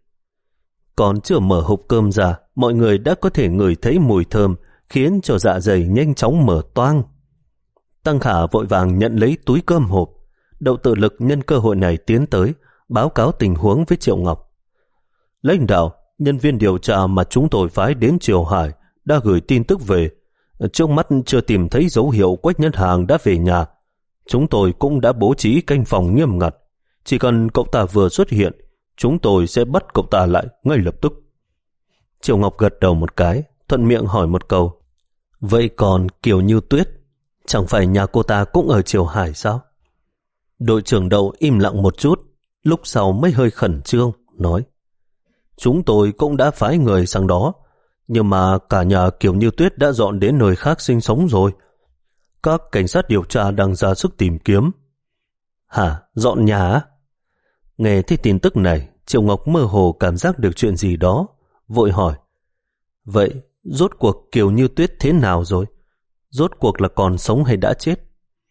Còn chưa mở hộp cơm ra, mọi người đã có thể ngửi thấy mùi thơm, khiến cho dạ dày nhanh chóng mở toang. Tăng Khả vội vàng nhận lấy túi cơm hộp. Đậu Tự Lực nhân cơ hội này tiến tới, báo cáo tình huống với Triệu Ngọc. Lãnh đạo, nhân viên điều tra mà chúng tôi phái đến Triều Hải đã gửi tin tức về. Trước mắt chưa tìm thấy dấu hiệu Quách Nhất Hàng đã về nhà. Chúng tôi cũng đã bố trí canh phòng nghiêm ngặt. Chỉ cần cậu ta vừa xuất hiện, chúng tôi sẽ bắt cậu ta lại ngay lập tức. Triệu Ngọc gật đầu một cái, thuận miệng hỏi một câu: Vậy còn Kiều Như Tuyết, chẳng phải nhà cô ta cũng ở Triều Hải sao? Đội trưởng Đậu im lặng một chút, lúc sau mới hơi khẩn trương, nói: Chúng tôi cũng đã phái người sang đó, nhưng mà cả nhà Kiều Như Tuyết đã dọn đến nơi khác sinh sống rồi. Các cảnh sát điều tra đang ra sức tìm kiếm. Hả? Dọn nhà á? Nghe thấy tin tức này, Triệu Ngọc mơ hồ cảm giác được chuyện gì đó, vội hỏi: Vậy rốt cuộc Kiều Như Tuyết thế nào rồi? Rốt cuộc là còn sống hay đã chết?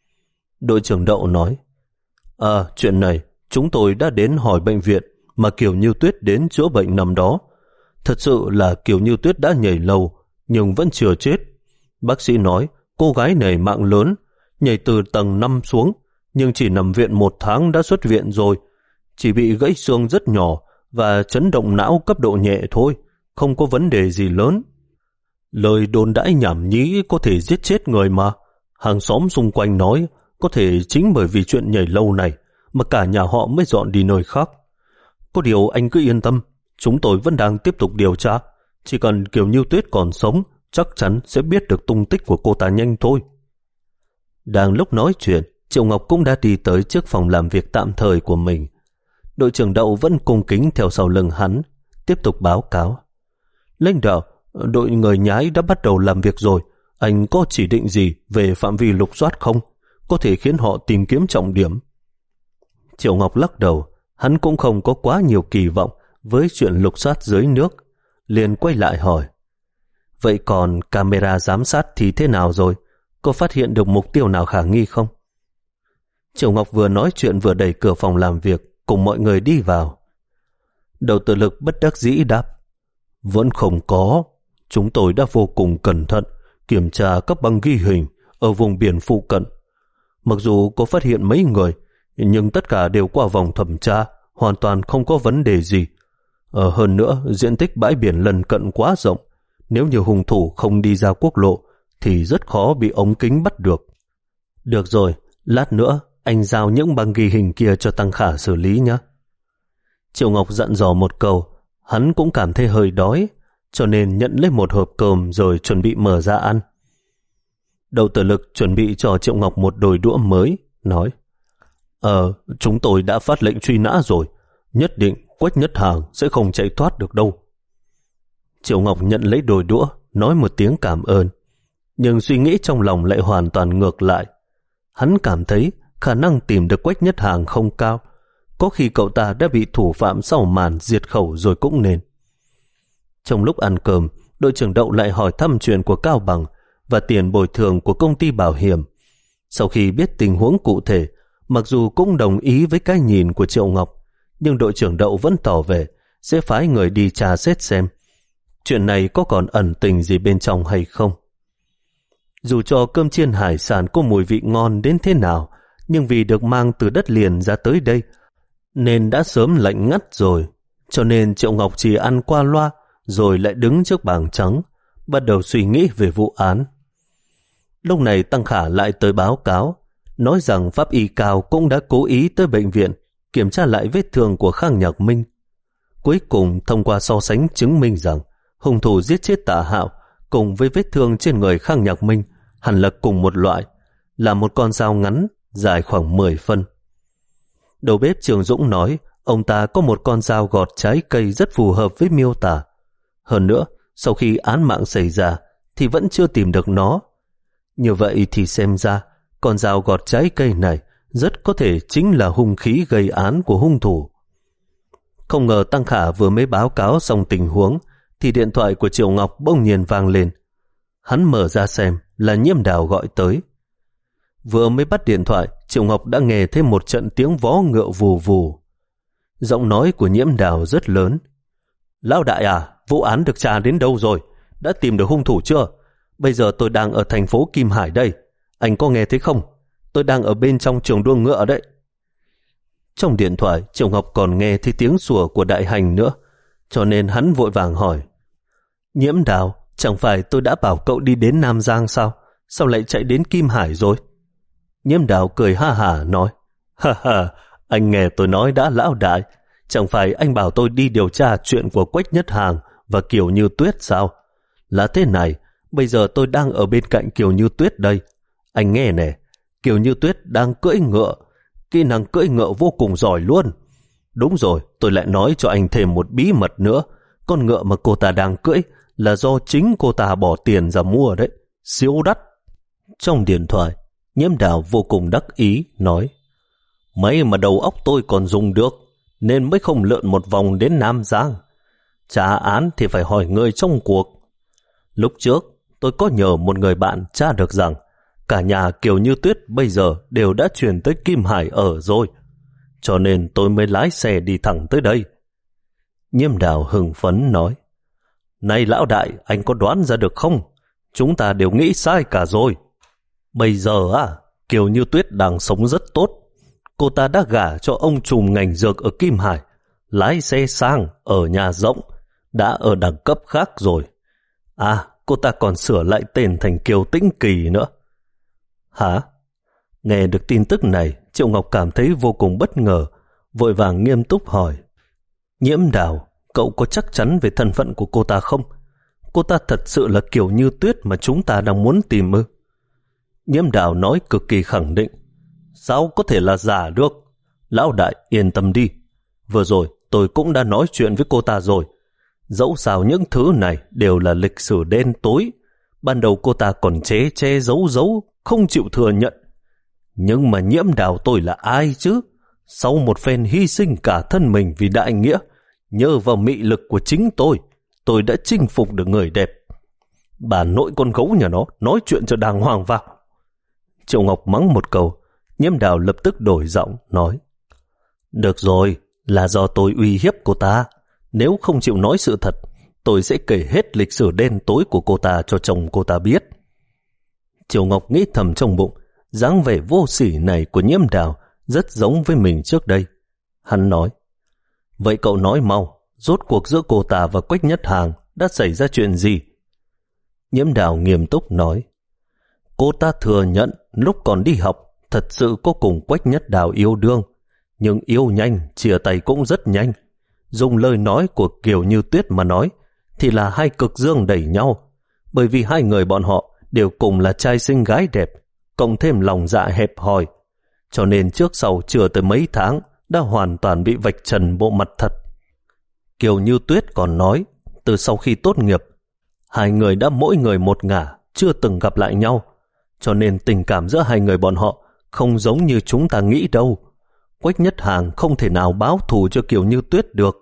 Đội trưởng Đậu nói: À, chuyện này chúng tôi đã đến hỏi bệnh viện mà Kiều Như Tuyết đến chữa bệnh năm đó. Thật sự là Kiều Như Tuyết đã nhảy lầu nhưng vẫn chưa chết. Bác sĩ nói cô gái này mạng lớn, nhảy từ tầng năm xuống, nhưng chỉ nằm viện một tháng đã xuất viện rồi. Chỉ bị gãy xương rất nhỏ và chấn động não cấp độ nhẹ thôi, không có vấn đề gì lớn. Lời đồn đãi nhảm nhí có thể giết chết người mà. Hàng xóm xung quanh nói có thể chính bởi vì chuyện nhảy lầu này mà cả nhà họ mới dọn đi nơi khác. Có điều anh cứ yên tâm, chúng tôi vẫn đang tiếp tục điều tra. Chỉ cần Kiều Như Tuyết còn sống, chắc chắn sẽ biết được tung tích của cô ta nhanh thôi. Đang lúc nói chuyện, Triệu Ngọc cũng đã đi tới trước phòng làm việc tạm thời của mình. Đội trưởng Đậu vẫn cung kính theo sau lưng hắn, tiếp tục báo cáo: Lãnh đạo, đội người nhái đã bắt đầu làm việc rồi. Anh có chỉ định gì về phạm vi lục soát không? Có thể khiến họ tìm kiếm trọng điểm. Triệu Ngọc lắc đầu, hắn cũng không có quá nhiều kỳ vọng với chuyện lục soát dưới nước, liền quay lại hỏi: Vậy còn camera giám sát thì thế nào rồi? Có phát hiện được mục tiêu nào khả nghi không? Triệu Ngọc vừa nói chuyện vừa đẩy cửa phòng làm việc cùng mọi người đi vào. Đậu Tự Lực bất đắc dĩ đáp: Vẫn không có. Chúng tôi đã vô cùng cẩn thận kiểm tra các băng ghi hình ở vùng biển phụ cận. Mặc dù có phát hiện mấy người, nhưng tất cả đều qua vòng thẩm tra, hoàn toàn không có vấn đề gì. Ở hơn nữa, diện tích bãi biển lân cận quá rộng. Nếu như hung thủ không đi ra quốc lộ, thì rất khó bị ống kính bắt được. Được rồi, Lát nữa anh giao những băng ghi hình kia cho Tăng Khả xử lý nhé. Triệu Ngọc dặn dò một câu, hắn cũng cảm thấy hơi đói, cho nên nhận lấy một hộp cơm rồi chuẩn bị mở ra ăn. Đậu Tử Lực chuẩn bị cho Triệu Ngọc một đôi đũa mới, nói: Ờ, chúng tôi đã phát lệnh truy nã rồi, nhất định Quách Nhất Hàng sẽ không chạy thoát được đâu. Triệu Ngọc nhận lấy đôi đũa, nói một tiếng cảm ơn, nhưng suy nghĩ trong lòng lại hoàn toàn ngược lại. Hắn cảm thấy khả năng tìm được Quách Nhất Hàng không cao, có khi cậu ta đã bị thủ phạm sau màn diệt khẩu rồi cũng nên. Trong lúc ăn cơm, đội trưởng Đậu lại hỏi thăm chuyện của Cao Bằng và tiền bồi thường của công ty bảo hiểm. Sau khi biết tình huống cụ thể, mặc dù cũng đồng ý với cái nhìn của Triệu Ngọc, nhưng đội trưởng Đậu vẫn tỏ vẻ sẽ phái người đi tra xét xem chuyện này có còn ẩn tình gì bên trong hay không. Dù cho cơm chiên hải sản có mùi vị ngon đến thế nào, nhưng vì được mang từ đất liền ra tới đây, nên đã sớm lạnh ngắt rồi. Cho nên Triệu Ngọc chỉ ăn qua loa, rồi lại đứng trước bảng trắng, bắt đầu suy nghĩ về vụ án. Lúc này Tăng Khả lại tới báo cáo, nói rằng pháp y Cao cũng đã cố ý tới bệnh viện kiểm tra lại vết thương của Khang Nhạc Minh. Cuối cùng thông qua so sánh chứng minh rằng hung thủ giết chết Tạ Hạo cùng với vết thương trên người Khang Nhạc Minh hẳn là cùng một loại, là một con dao ngắn dài khoảng mười phân. Đầu bếp Trường Dũng nói ông ta có một con dao gọt trái cây rất phù hợp với miêu tả. Hơn nữa, sau khi án mạng xảy ra thì vẫn chưa tìm được nó. Như vậy thì xem ra con dao gọt trái cây này rất có thể chính là hung khí gây án của hung thủ. Không ngờ Tăng Khả vừa mới báo cáo xong tình huống thì điện thoại của Triệu Ngọc bỗng nhiên vang lên. Hắn mở ra xem là Nhiễm Đào gọi tới. Vừa mới bắt điện thoại, Triệu Ngọc đã nghe thêm một trận tiếng vó ngựa vù vù. Giọng nói của Nhiễm Đào rất lớn. Lão đại à, vụ án được tra đến đâu rồi? Đã tìm được hung thủ chưa? Bây giờ tôi đang ở thành phố Kim Hải đây. Anh có nghe thấy không? Tôi đang ở bên trong trường đua ngựa đấy. Trong điện thoại, Triệu Ngọc còn nghe thấy tiếng sủa của Đại Hành nữa, cho nên hắn vội vàng hỏi: Nhiễm Đào, chẳng phải tôi đã bảo cậu đi đến Nam Giang sao? Sao lại chạy đến Kim Hải rồi? Nhiễm Đào cười ha hả nói: Ha ha, anh nghe tôi nói đã lão đại. Chẳng phải anh bảo tôi đi điều tra chuyện của Quách Nhất Hàng và Kiều Như Tuyết sao? Là thế này, bây giờ tôi đang ở bên cạnh Kiều Như Tuyết đây. Anh nghe nè, Kiều Như Tuyết đang cưỡi ngựa, kỹ năng cưỡi ngựa vô cùng giỏi luôn. Đúng rồi, tôi lại nói cho anh thêm một bí mật nữa. Con ngựa mà cô ta đang cưỡi là do chính cô ta bỏ tiền ra mua đấy, siêu đắt. Trong điện thoại, Nhiễm Đào vô cùng đắc ý nói: Mấy mà đầu óc tôi còn dùng được, nên mới không lượn một vòng đến Nam Giang. Trả án thì phải hỏi người trong cuộc. Lúc trước, tôi có nhờ một người bạn tra được rằng cả nhà Kiều Như Tuyết bây giờ đều đã chuyển tới Kim Hải ở rồi, cho nên tôi mới lái xe đi thẳng tới đây. Nhiễm Đào hưng phấn nói: Này lão đại, anh có đoán ra được không? Chúng ta đều nghĩ sai cả rồi. Bây giờ à, Kiều Như Tuyết đang sống rất tốt. Cô ta đã gả cho ông trùm ngành dược ở Kim Hải, lái xe sang, ở nhà rộng, đã ở đẳng cấp khác rồi. À, cô ta còn sửa lại tên thành Kiều Tĩnh Kỳ nữa. Hả? Nghe được tin tức này, Triệu Ngọc cảm thấy vô cùng bất ngờ, vội vàng nghiêm túc hỏi: Nhiễm Đào, cậu có chắc chắn về thân phận của cô ta không? Cô ta thật sự là Kiều Như Tuyết mà chúng ta đang muốn tìm ư? Nhiễm Đào nói cực kỳ khẳng định: Sao có thể là giả được? Lão đại yên tâm đi, vừa rồi tôi cũng đã nói chuyện với cô ta rồi. Dẫu sao những thứ này đều là lịch sử đen tối. Ban đầu cô ta còn chế che giấu giấu, không chịu thừa nhận. Nhưng mà Nhiễm Đào tôi là ai chứ? Sau một phen hy sinh cả thân mình vì đại nghĩa, nhờ vào mị lực của chính tôi, tôi đã chinh phục được người đẹp. Bà nội con gấu nhà nó, nói chuyện cho đàng hoàng vào. Triệu Ngọc mắng một câu, Nhiễm Đào lập tức đổi giọng nói: Được rồi, là do tôi uy hiếp cô ta. Nếu không chịu nói sự thật, tôi sẽ kể hết lịch sử đen tối của cô ta cho chồng cô ta biết. Triệu Ngọc nghĩ thầm trong bụng, dáng vẻ vô sỉ này của Nhiễm Đào rất giống với mình trước đây. Hắn nói: Vậy cậu nói mau, rốt cuộc giữa cô ta và Quách Nhất Hàng đã xảy ra chuyện gì? Nhiễm Đào nghiêm túc nói: Cô ta thừa nhận lúc còn đi học thật sự có cùng Quách Nhất Đào yêu đương, nhưng yêu nhanh, chia tay cũng rất nhanh. Dùng lời nói của Kiều Như Tuyết mà nói, thì là hai cực dương đẩy nhau, bởi vì hai người bọn họ đều cùng là trai xinh gái đẹp, cộng thêm lòng dạ hẹp hòi, cho nên trước sau chưa tới mấy tháng đã hoàn toàn bị vạch trần bộ mặt thật. Kiều Như Tuyết còn nói, từ sau khi tốt nghiệp, hai người đã mỗi người một ngả, chưa từng gặp lại nhau, cho nên tình cảm giữa hai người bọn họ không giống như chúng ta nghĩ đâu. Quách Nhất Hàng không thể nào báo thù cho Kiều Như Tuyết được.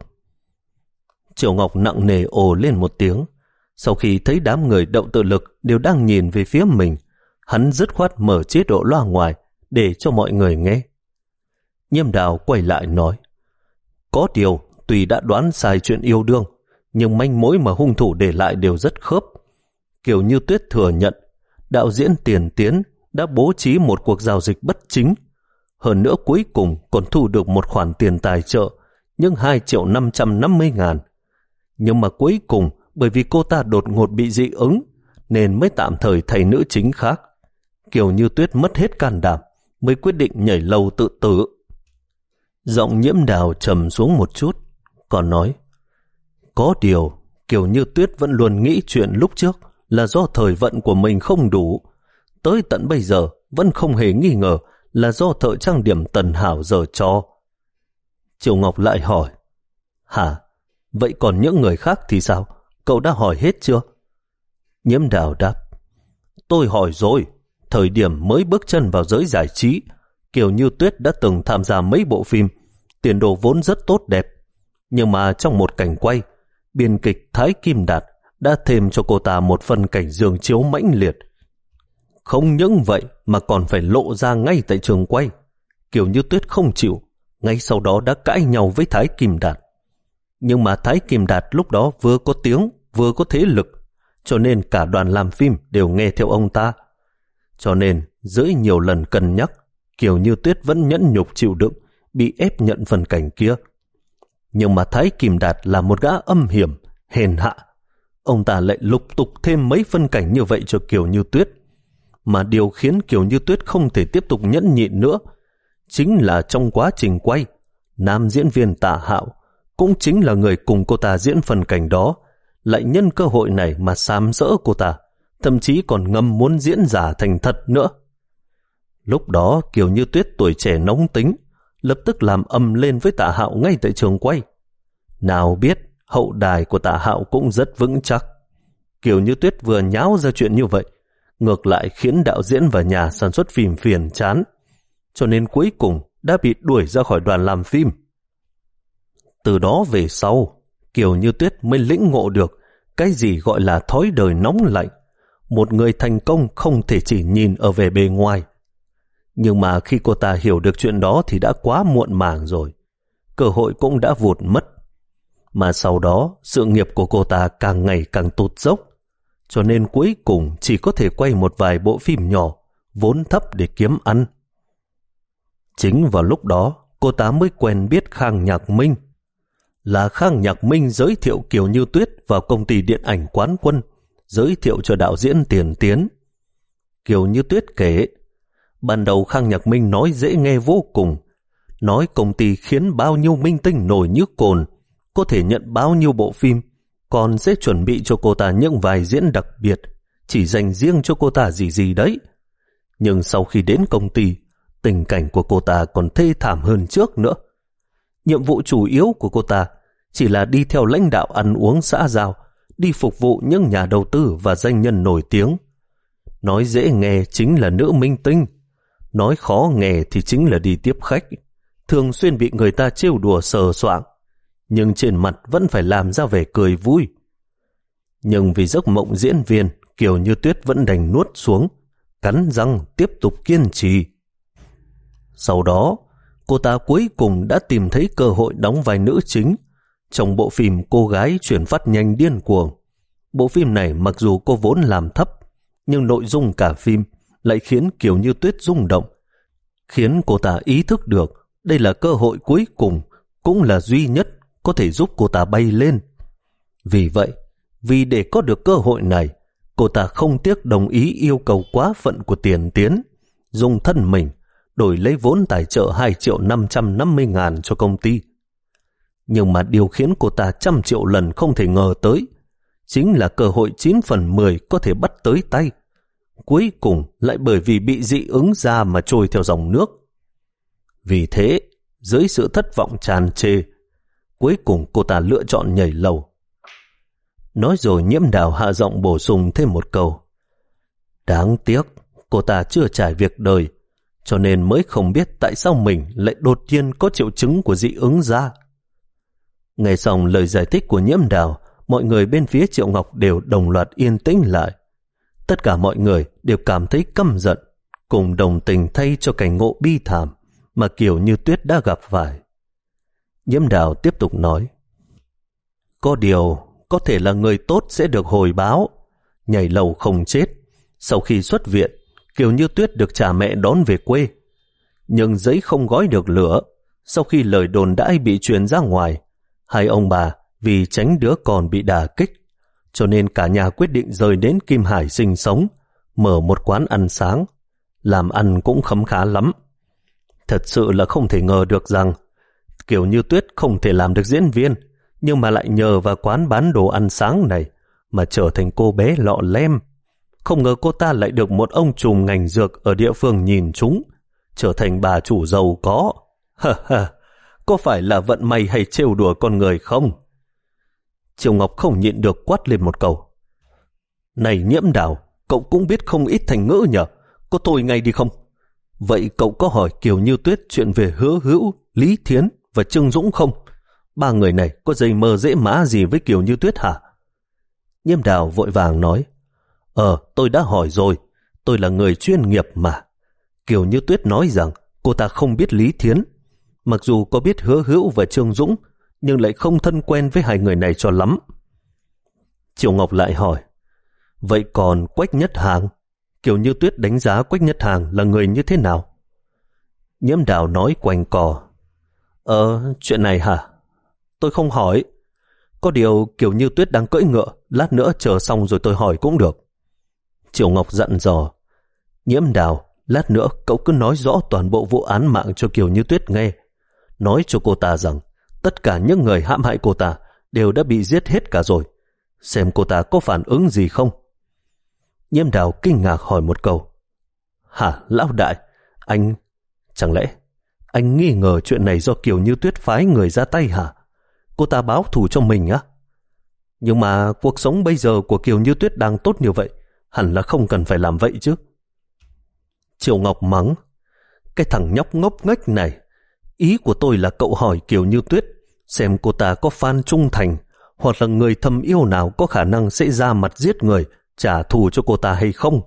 Triệu Ngọc nặng nề ồ lên một tiếng. Sau khi thấy đám người Đậu Tự Lực đều đang nhìn về phía mình, hắn dứt khoát mở chế độ loa ngoài để cho mọi người nghe. Nhiêm Đào quay lại nói, có điều tuy đã đoán sai chuyện yêu đương, nhưng manh mối mà hung thủ để lại đều rất khớp. Kiều Như Tuyết thừa nhận đạo diễn Tiền Tiến đã bố trí một cuộc giao dịch bất chính, hơn nữa cuối cùng còn thu được một khoản tiền tài trợ nhưng hai triệu năm trăm năm mươi ngàn. Nhưng mà cuối cùng bởi vì cô ta đột ngột bị dị ứng nên mới tạm thời thay nữ chính khác. Kiều Như Tuyết mất hết can đảm mới quyết định nhảy lầu tự tử. Giọng Nhiễm Đào trầm xuống một chút, còn nói, có điều Kiều Như Tuyết vẫn luôn nghĩ chuyện lúc trước là do thời vận của mình không đủ, tới tận bây giờ vẫn không hề nghi ngờ là do thợ trang điểm Tần Hảo giở trò. Triệu Ngọc lại hỏi, hả? Vậy còn những người khác thì sao? Cậu đã hỏi hết chưa? Nhiễm Đào đáp, tôi hỏi rồi. Thời điểm mới bước chân vào giới giải trí, Kiều Như Tuyết đã từng tham gia mấy bộ phim, tiền đồ vốn rất tốt đẹp. Nhưng mà trong một cảnh quay, biên kịch Thái Kim Đạt đã thêm cho cô ta một phần cảnh giường chiếu mãnh liệt. Không những vậy mà còn phải lộ ra ngay tại trường quay. Kiều Như Tuyết không chịu, ngay sau đó đã cãi nhau với Thái Kim Đạt. Nhưng mà Thái Kim Đạt lúc đó vừa có tiếng, vừa có thế lực, cho nên cả đoàn làm phim đều nghe theo ông ta. Cho nên, dưới nhiều lần cân nhắc, Kiều Như Tuyết vẫn nhẫn nhục chịu đựng, bị ép nhận phần cảnh kia. Nhưng mà Thái Kim Đạt là một gã âm hiểm, hèn hạ. Ông ta lại lục tục thêm mấy phân cảnh như vậy cho Kiều Như Tuyết. Mà điều khiến Kiều Như Tuyết không thể tiếp tục nhẫn nhịn nữa, chính là trong quá trình quay, nam diễn viên Tạ Hạo, cũng chính là người cùng cô ta diễn phần cảnh đó, lại nhân cơ hội này mà sàm sỡ cô ta, thậm chí còn ngầm muốn diễn giả thành thật nữa. Lúc đó Kiều Như Tuyết tuổi trẻ nóng tính, lập tức làm ầm lên với Tạ Hạo ngay tại trường quay. Nào biết hậu đài của Tạ Hạo cũng rất vững chắc. Kiều Như Tuyết vừa nháo ra chuyện như vậy, ngược lại khiến đạo diễn và nhà sản xuất phim phiền chán, cho nên cuối cùng đã bị đuổi ra khỏi đoàn làm phim. Từ đó về sau, Kiều Như Tuyết mới lĩnh ngộ được cái gì gọi là thói đời nóng lạnh. Một người thành công không thể chỉ nhìn ở vẻ bề ngoài. Nhưng mà khi cô ta hiểu được chuyện đó thì đã quá muộn màng rồi. Cơ hội cũng đã vụt mất. Mà sau đó, sự nghiệp của cô ta càng ngày càng tụt dốc, cho nên cuối cùng chỉ có thể quay một vài bộ phim nhỏ, vốn thấp để kiếm ăn. Chính vào lúc đó, cô ta mới quen biết Khang Nhạc Minh. Là Khang Nhạc Minh giới thiệu Kiều Như Tuyết vào công ty điện ảnh Quán Quân, giới thiệu cho đạo diễn Tiền Tiến. Kiều Như Tuyết kể, ban đầu Khang Nhạc Minh nói dễ nghe vô cùng, nói công ty khiến bao nhiêu minh tinh nổi như cồn, có thể nhận bao nhiêu bộ phim, còn sẽ chuẩn bị cho cô ta những vai diễn đặc biệt, chỉ dành riêng cho cô ta gì gì đấy. Nhưng sau khi đến công ty, tình cảnh của cô ta còn thê thảm hơn trước nữa. Nhiệm vụ chủ yếu của cô ta chỉ là đi theo lãnh đạo ăn uống xã giao, đi phục vụ những nhà đầu tư và doanh nhân nổi tiếng. Nói dễ nghe chính là nữ minh tinh, nói khó nghe thì chính là đi tiếp khách, thường xuyên bị người ta trêu đùa sờ soạng, nhưng trên mặt vẫn phải làm ra vẻ cười vui. Nhưng vì giấc mộng diễn viên, Kiều Như Tuyết vẫn đành nuốt xuống, cắn răng tiếp tục kiên trì. Sau đó, cô ta cuối cùng đã tìm thấy cơ hội đóng vai nữ chính trong bộ phim Cô Gái Chuyển Phát Nhanh Điên Cuồng. Bộ phim này mặc dù có vốn làm thấp, nhưng nội dung cả phim lại khiến Kiều Như Tuyết rung động, khiến cô ta ý thức được đây là cơ hội cuối cùng, cũng là duy nhất có thể giúp cô ta bay lên. Vì vậy, vì để có được cơ hội này, cô ta không tiếc đồng ý yêu cầu quá phận của Tiền Tiến, dùng thân mình đổi lấy vốn tài trợ hai triệu năm trăm năm mươi ngàn cho công ty. Nhưng mà điều khiến cô ta trăm triệu lần không thể ngờ tới chính là cơ hội chín phần mười có thể bắt tới tay. Cuối cùng lại bởi vì bị dị ứng da mà trôi theo dòng nước. Vì thế, dưới sự thất vọng tràn trề, cuối cùng cô ta lựa chọn nhảy lầu. Nói rồi Nhiễm Đào hạ giọng bổ sung thêm một câu. Đáng tiếc, cô ta chưa trải việc đời, cho nên mới không biết tại sao mình lại đột nhiên có triệu chứng của dị ứng da. Nghe xong lời giải thích của Nhiễm Đào, mọi người bên phía Triệu Ngọc đều đồng loạt yên tĩnh lại. Tất cả mọi người đều cảm thấy căm giận, cùng đồng tình thay cho cảnh ngộ bi thảm mà Kiều Như Tuyết đã gặp phải. Nhiễm Đào tiếp tục nói. Có điều, có thể là người tốt sẽ được hồi báo. Nhảy lầu không chết. Sau khi xuất viện, Kiều Như Tuyết được cha mẹ đón về quê. Nhưng giấy không gói được lửa. Sau khi lời đồn đãi bị truyền ra ngoài, hai ông bà vì tránh đứa con bị đả kích, cho nên cả nhà quyết định rời đến Kim Hải sinh sống, mở một quán ăn sáng. Làm ăn cũng khấm khá lắm. Thật sự là không thể ngờ được rằng Kiều Như Tuyết không thể làm được diễn viên, nhưng mà lại nhờ vào quán bán đồ ăn sáng này mà trở thành cô bé lọ lem. Không ngờ cô ta lại được một ông trùm ngành dược ở địa phương nhìn trúng, trở thành bà chủ giàu có. Ha ha, có phải là vận may hay trêu đùa con người không? Triệu Ngọc không nhịn được quát lên một câu. Này Nhiễm Đào, cậu cũng biết không ít thành ngữ nhỉ? Có thôi ngay đi không? Vậy cậu có hỏi Kiều Như Tuyết chuyện về Hứa Hữu, Lý Thiến và Trương Dũng không? Ba người này có dây mơ dễ mã gì với Kiều Như Tuyết hả? Nhiễm Đào vội vàng nói. Ờ, tôi đã hỏi rồi. Tôi là người chuyên nghiệp mà. Kiều Như Tuyết nói rằng cô ta không biết Lý Thiến. Mặc dù có biết Hứa Hữu và Trương Dũng, nhưng lại không thân quen với hai người này cho lắm. Triệu Ngọc lại hỏi. Vậy còn Quách Nhất Hàng? Kiều Như Tuyết đánh giá Quách Nhất Hàng là người như thế nào? Nhiễm Đào nói quanh cò. Ờ, chuyện này hả? Tôi không hỏi. Có điều Kiều Như Tuyết đang cưỡi ngựa, lát nữa chờ xong rồi tôi hỏi cũng được. Triệu Ngọc dặn dò. Nhiễm Đào, lát nữa cậu cứ nói rõ toàn bộ vụ án mạng cho Kiều Như Tuyết nghe. Nói cho cô ta rằng tất cả những người hãm hại cô ta đều đã bị giết hết cả rồi. Xem cô ta có phản ứng gì không? Nhiễm Đào kinh ngạc hỏi một câu. Hả, lão đại, anh... Chẳng lẽ anh nghi ngờ chuyện này do Kiều Như Tuyết phái người ra tay hả? Cô ta báo thù cho mình á? Nhưng mà cuộc sống bây giờ của Kiều Như Tuyết đang tốt như vậy, hẳn là không cần phải làm vậy chứ. Triệu Ngọc mắng. Cái thằng nhóc ngốc nghếch này. Ý của tôi là cậu hỏi Kiều Như Tuyết xem cô ta có fan trung thành hoặc là người thầm yêu nào có khả năng sẽ ra mặt giết người trả thù cho cô ta hay không.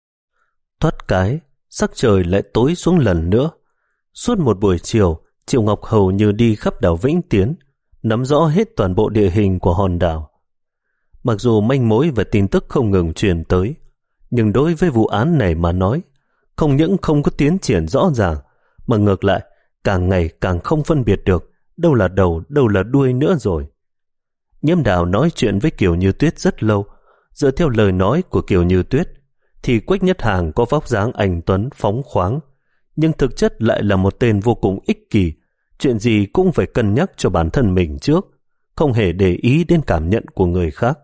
Thoát cái, sắc trời lại tối xuống lần nữa. Suốt một buổi chiều, Triệu Ngọc hầu như đi khắp đảo Vĩnh Tiến, nắm rõ hết toàn bộ địa hình của hòn đảo. Mặc dù manh mối và tin tức không ngừng truyền tới, nhưng đối với vụ án này mà nói, không những không có tiến triển rõ ràng, mà ngược lại, càng ngày càng không phân biệt được đâu là đầu, đâu là đuôi nữa rồi. Nhiễm Đào nói chuyện với Kiều Như Tuyết rất lâu. Dựa theo lời nói của Kiều Như Tuyết, thì Quách Nhất Hàng có vóc dáng anh tuấn phóng khoáng, nhưng thực chất lại là một tên vô cùng ích kỷ, chuyện gì cũng phải cân nhắc cho bản thân mình trước, không hề để ý đến cảm nhận của người khác.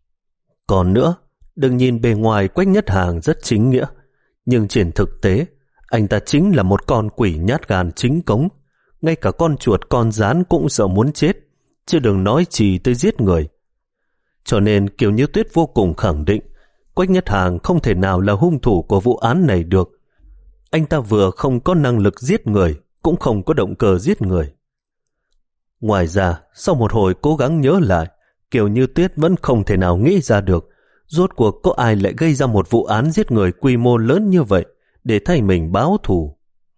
Còn nữa, đừng nhìn bề ngoài Quách Nhất Hàng rất chính nghĩa, nhưng trên thực tế, anh ta chính là một con quỷ nhát gan chính cống, ngay cả con chuột con gián cũng sợ muốn chết, chứ đừng nói chỉ tới giết người. Cho nên Kiều Như Tuyết vô cùng khẳng định Quách Nhất Hàng không thể nào là hung thủ của vụ án này được. Anh ta vừa không có năng lực giết người, cũng không có động cơ giết người. Ngoài ra, sau một hồi cố gắng nhớ lại, Kiều Như Tuyết vẫn không thể nào nghĩ ra được rốt cuộc có ai lại gây ra một vụ án giết người quy mô lớn như vậy để thay mình báo thù.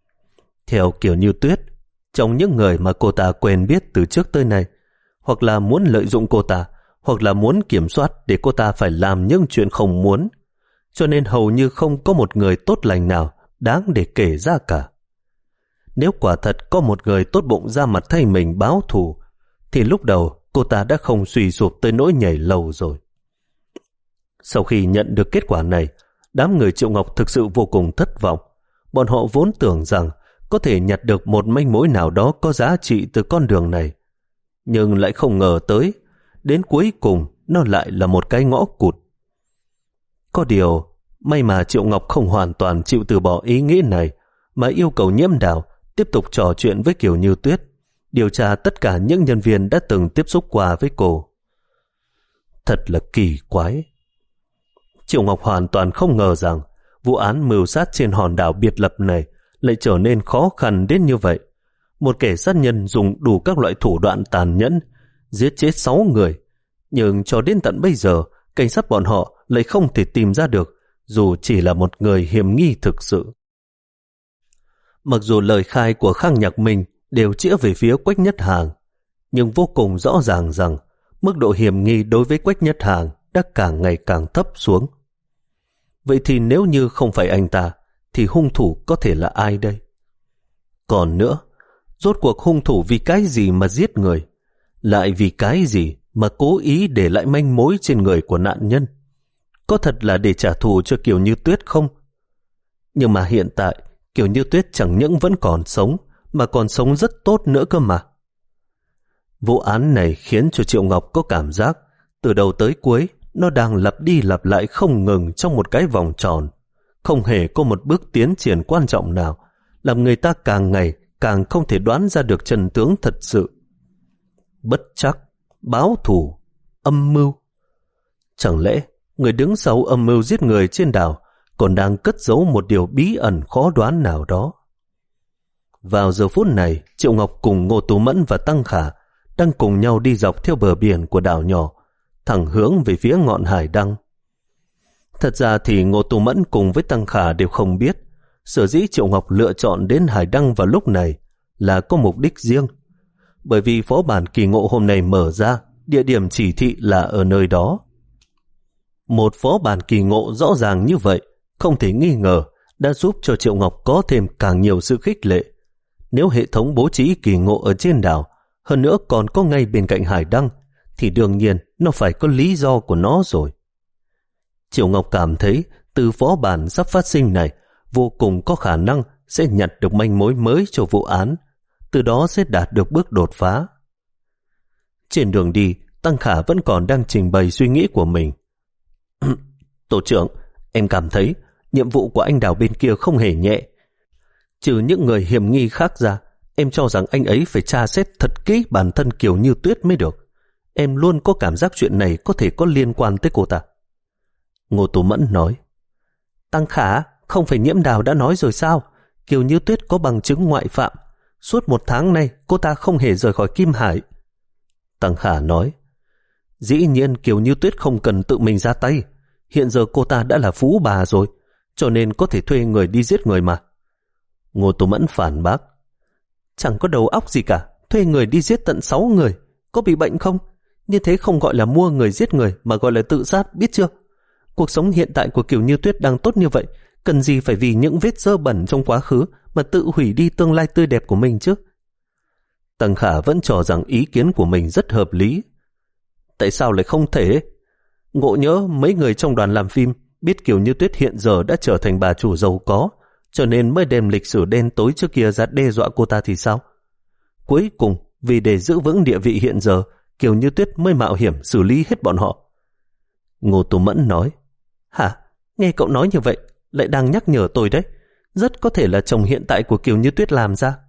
Theo Kiều Như Tuyết, trong những người mà cô ta quen biết từ trước tới nay, hoặc là muốn lợi dụng cô ta, hoặc là muốn kiểm soát để cô ta phải làm những chuyện không muốn, cho nên hầu như không có một người tốt lành nào đáng để kể ra cả. Nếu quả thật có một người tốt bụng ra mặt thay mình báo thù, thì lúc đầu cô ta đã không suy sụp tới nỗi nhảy lầu rồi. Sau khi nhận được kết quả này, đám người Triệu Ngọc thực sự vô cùng thất vọng. bọn họ vốn tưởng rằng có thể nhặt được một manh mối nào đó có giá trị từ con đường này. Nhưng lại không ngờ tới, đến cuối cùng nó lại là một cái ngõ cụt. Có điều, may mà Triệu Ngọc không hoàn toàn chịu từ bỏ ý nghĩ này, mà yêu cầu Nhiễm Đào tiếp tục trò chuyện với Kiều Như Tuyết, điều tra tất cả những nhân viên đã từng tiếp xúc qua với cô. Thật là kỳ quái. Triệu Ngọc hoàn toàn không ngờ rằng vụ án mưu sát trên hòn đảo biệt lập này lại trở nên khó khăn đến như vậy. Một kẻ sát nhân dùng đủ các loại thủ đoạn tàn nhẫn, giết chết sáu người, nhưng cho đến tận bây giờ, cảnh sát bọn họ lại không thể tìm ra được, dù chỉ là một người hiểm nghi thực sự. Mặc dù lời khai của Khang Nhạc Minh đều chĩa về phía Quách Nhất Hàng, nhưng vô cùng rõ ràng rằng mức độ hiểm nghi đối với Quách Nhất Hàng đã càng ngày càng thấp xuống. Vậy thì nếu như không phải anh ta, thì hung thủ có thể là ai đây? Còn nữa, rốt cuộc hung thủ vì cái gì mà giết người? Lại vì cái gì mà cố ý để lại manh mối trên người của nạn nhân? Có thật là để trả thù cho Kiều Như Tuyết không? Nhưng mà hiện tại, Kiều Như Tuyết chẳng những vẫn còn sống, mà còn sống rất tốt nữa cơ mà. Vụ án này khiến cho Triệu Ngọc có cảm giác từ đầu tới cuối nó đang lặp đi lặp lại không ngừng trong một cái vòng tròn, không hề có một bước tiến triển quan trọng nào, làm người ta càng ngày càng không thể đoán ra được chân tướng thật sự. Bất trắc, báo thù, âm mưu. Chẳng lẽ người đứng sau âm mưu giết người trên đảo còn đang cất giấu một điều bí ẩn khó đoán nào đó? Vào giờ phút này, Triệu Ngọc cùng Ngô Tú Mẫn và Tăng Khả đang cùng nhau đi dọc theo bờ biển của đảo nhỏ, thẳng hướng về phía ngọn hải đăng. Thật ra thì Ngô Tú Mẫn cùng với Tăng Khả đều không biết, sở dĩ Triệu Ngọc lựa chọn đến hải đăng vào lúc này là có mục đích riêng. Bởi vì phó bản kỳ ngộ hôm nay mở ra, địa điểm chỉ thị là ở nơi đó. Một phó bản kỳ ngộ rõ ràng như vậy, không thể nghi ngờ, đã giúp cho Triệu Ngọc có thêm càng nhiều sự khích lệ. Nếu hệ thống bố trí kỳ ngộ ở trên đảo, hơn nữa còn có ngay bên cạnh hải đăng, thì đương nhiên nó phải có lý do của nó rồi. Triệu Ngọc cảm thấy từ phó bản sắp phát sinh này vô cùng có khả năng sẽ nhặt được manh mối mới cho vụ án, từ đó sẽ đạt được bước đột phá. Trên đường đi, Tăng Khả vẫn còn đang trình bày suy nghĩ của mình. Tổ trưởng, em cảm thấy nhiệm vụ của anh Đào bên kia không hề nhẹ. Trừ những người hiểm nghi khác ra, em cho rằng anh ấy phải tra xét thật kỹ bản thân Kiều Như Tuyết mới được. Em luôn có cảm giác chuyện này có thể có liên quan tới cô ta. Ngô Tú Mẫn nói. Tăng Khả, không phải Nhiễm Đào đã nói rồi sao? Kiều Như Tuyết có bằng chứng ngoại phạm. Suốt một tháng nay cô ta không hề rời khỏi Kim Hải. Tăng Khả nói. Dĩ nhiên Kiều Như Tuyết không cần tự mình ra tay. Hiện giờ cô ta đã là phú bà rồi, cho nên có thể thuê người đi giết người mà. Ngô Tú Mẫn phản bác. Chẳng có đầu óc gì cả, thuê người đi giết tận sáu người, có bị bệnh không? Như thế không gọi là mua người giết người mà gọi là tự sát, biết chưa? Cuộc sống hiện tại của Kiều Như Tuyết đang tốt như vậy, cần gì phải vì những vết dơ bẩn trong quá khứ mà tự hủy đi tương lai tươi đẹp của mình chứ? Tăng Khả vẫn cho rằng ý kiến của mình rất hợp lý. Tại sao lại không thể? Ngộ nhỡ mấy người trong đoàn làm phim biết Kiều Như Tuyết hiện giờ đã trở thành bà chủ giàu có, cho nên mới đem lịch sử đen tối trước kia ra đe dọa cô ta thì sao? Cuối cùng, vì để giữ vững địa vị hiện giờ, Kiều Như Tuyết mới mạo hiểm xử lý hết bọn họ. Ngô Tú Mẫn nói. Hả? Nghe cậu nói như vậy, lại đang nhắc nhở tôi đấy. Rất có thể là chồng hiện tại của Kiều Như Tuyết làm ra.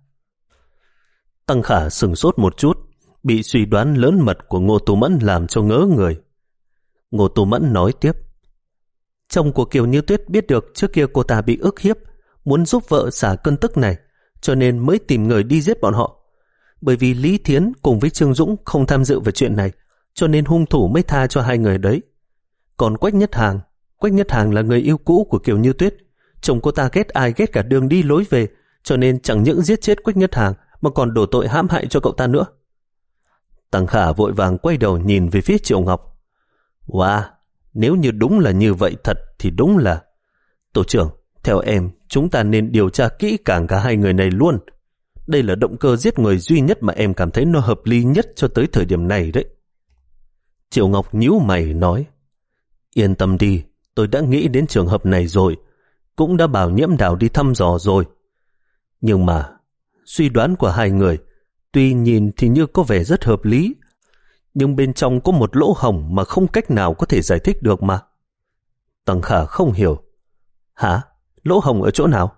Tăng Khả sửng sốt một chút, bị suy đoán lớn mật của Ngô Tú Mẫn làm cho ngớ người. Ngô Tú Mẫn nói tiếp. Chồng của Kiều Như Tuyết biết được trước kia cô ta bị ức hiếp, muốn giúp vợ xả cơn tức này, cho nên mới tìm người đi giết bọn họ. Bởi vì Lý Thiến cùng với Trương Dũng không tham dự vào chuyện này, cho nên hung thủ mới tha cho hai người đấy. Còn Quách Nhất Hàng, Quách Nhất Hàng là người yêu cũ của Kiều Như Tuyết. Chồng cô ta ghét ai ghét cả đường đi lối về, cho nên chẳng những giết chết Quách Nhất Hàng mà còn đổ tội hãm hại cho cậu ta nữa. Tăng Khả vội vàng quay đầu nhìn về phía Triệu Ngọc. Wow, nếu như đúng là như vậy thật thì đúng là... Tổ trưởng, theo em, chúng ta nên điều tra kỹ càng cả hai người này luôn. Đây là động cơ giết người duy nhất mà em cảm thấy nó hợp lý nhất cho tới thời điểm này đấy. Triệu Ngọc nhíu mày nói. Yên tâm đi, tôi đã nghĩ đến trường hợp này rồi. cũng đã bảo Nhiễm Đào đi thăm dò rồi. Nhưng mà suy đoán của hai người tuy nhìn thì như có vẻ rất hợp lý, nhưng bên trong có một lỗ hổng mà không cách nào có thể giải thích được mà. Tăng Khả không hiểu. Hả? Lỗ hổng ở chỗ nào?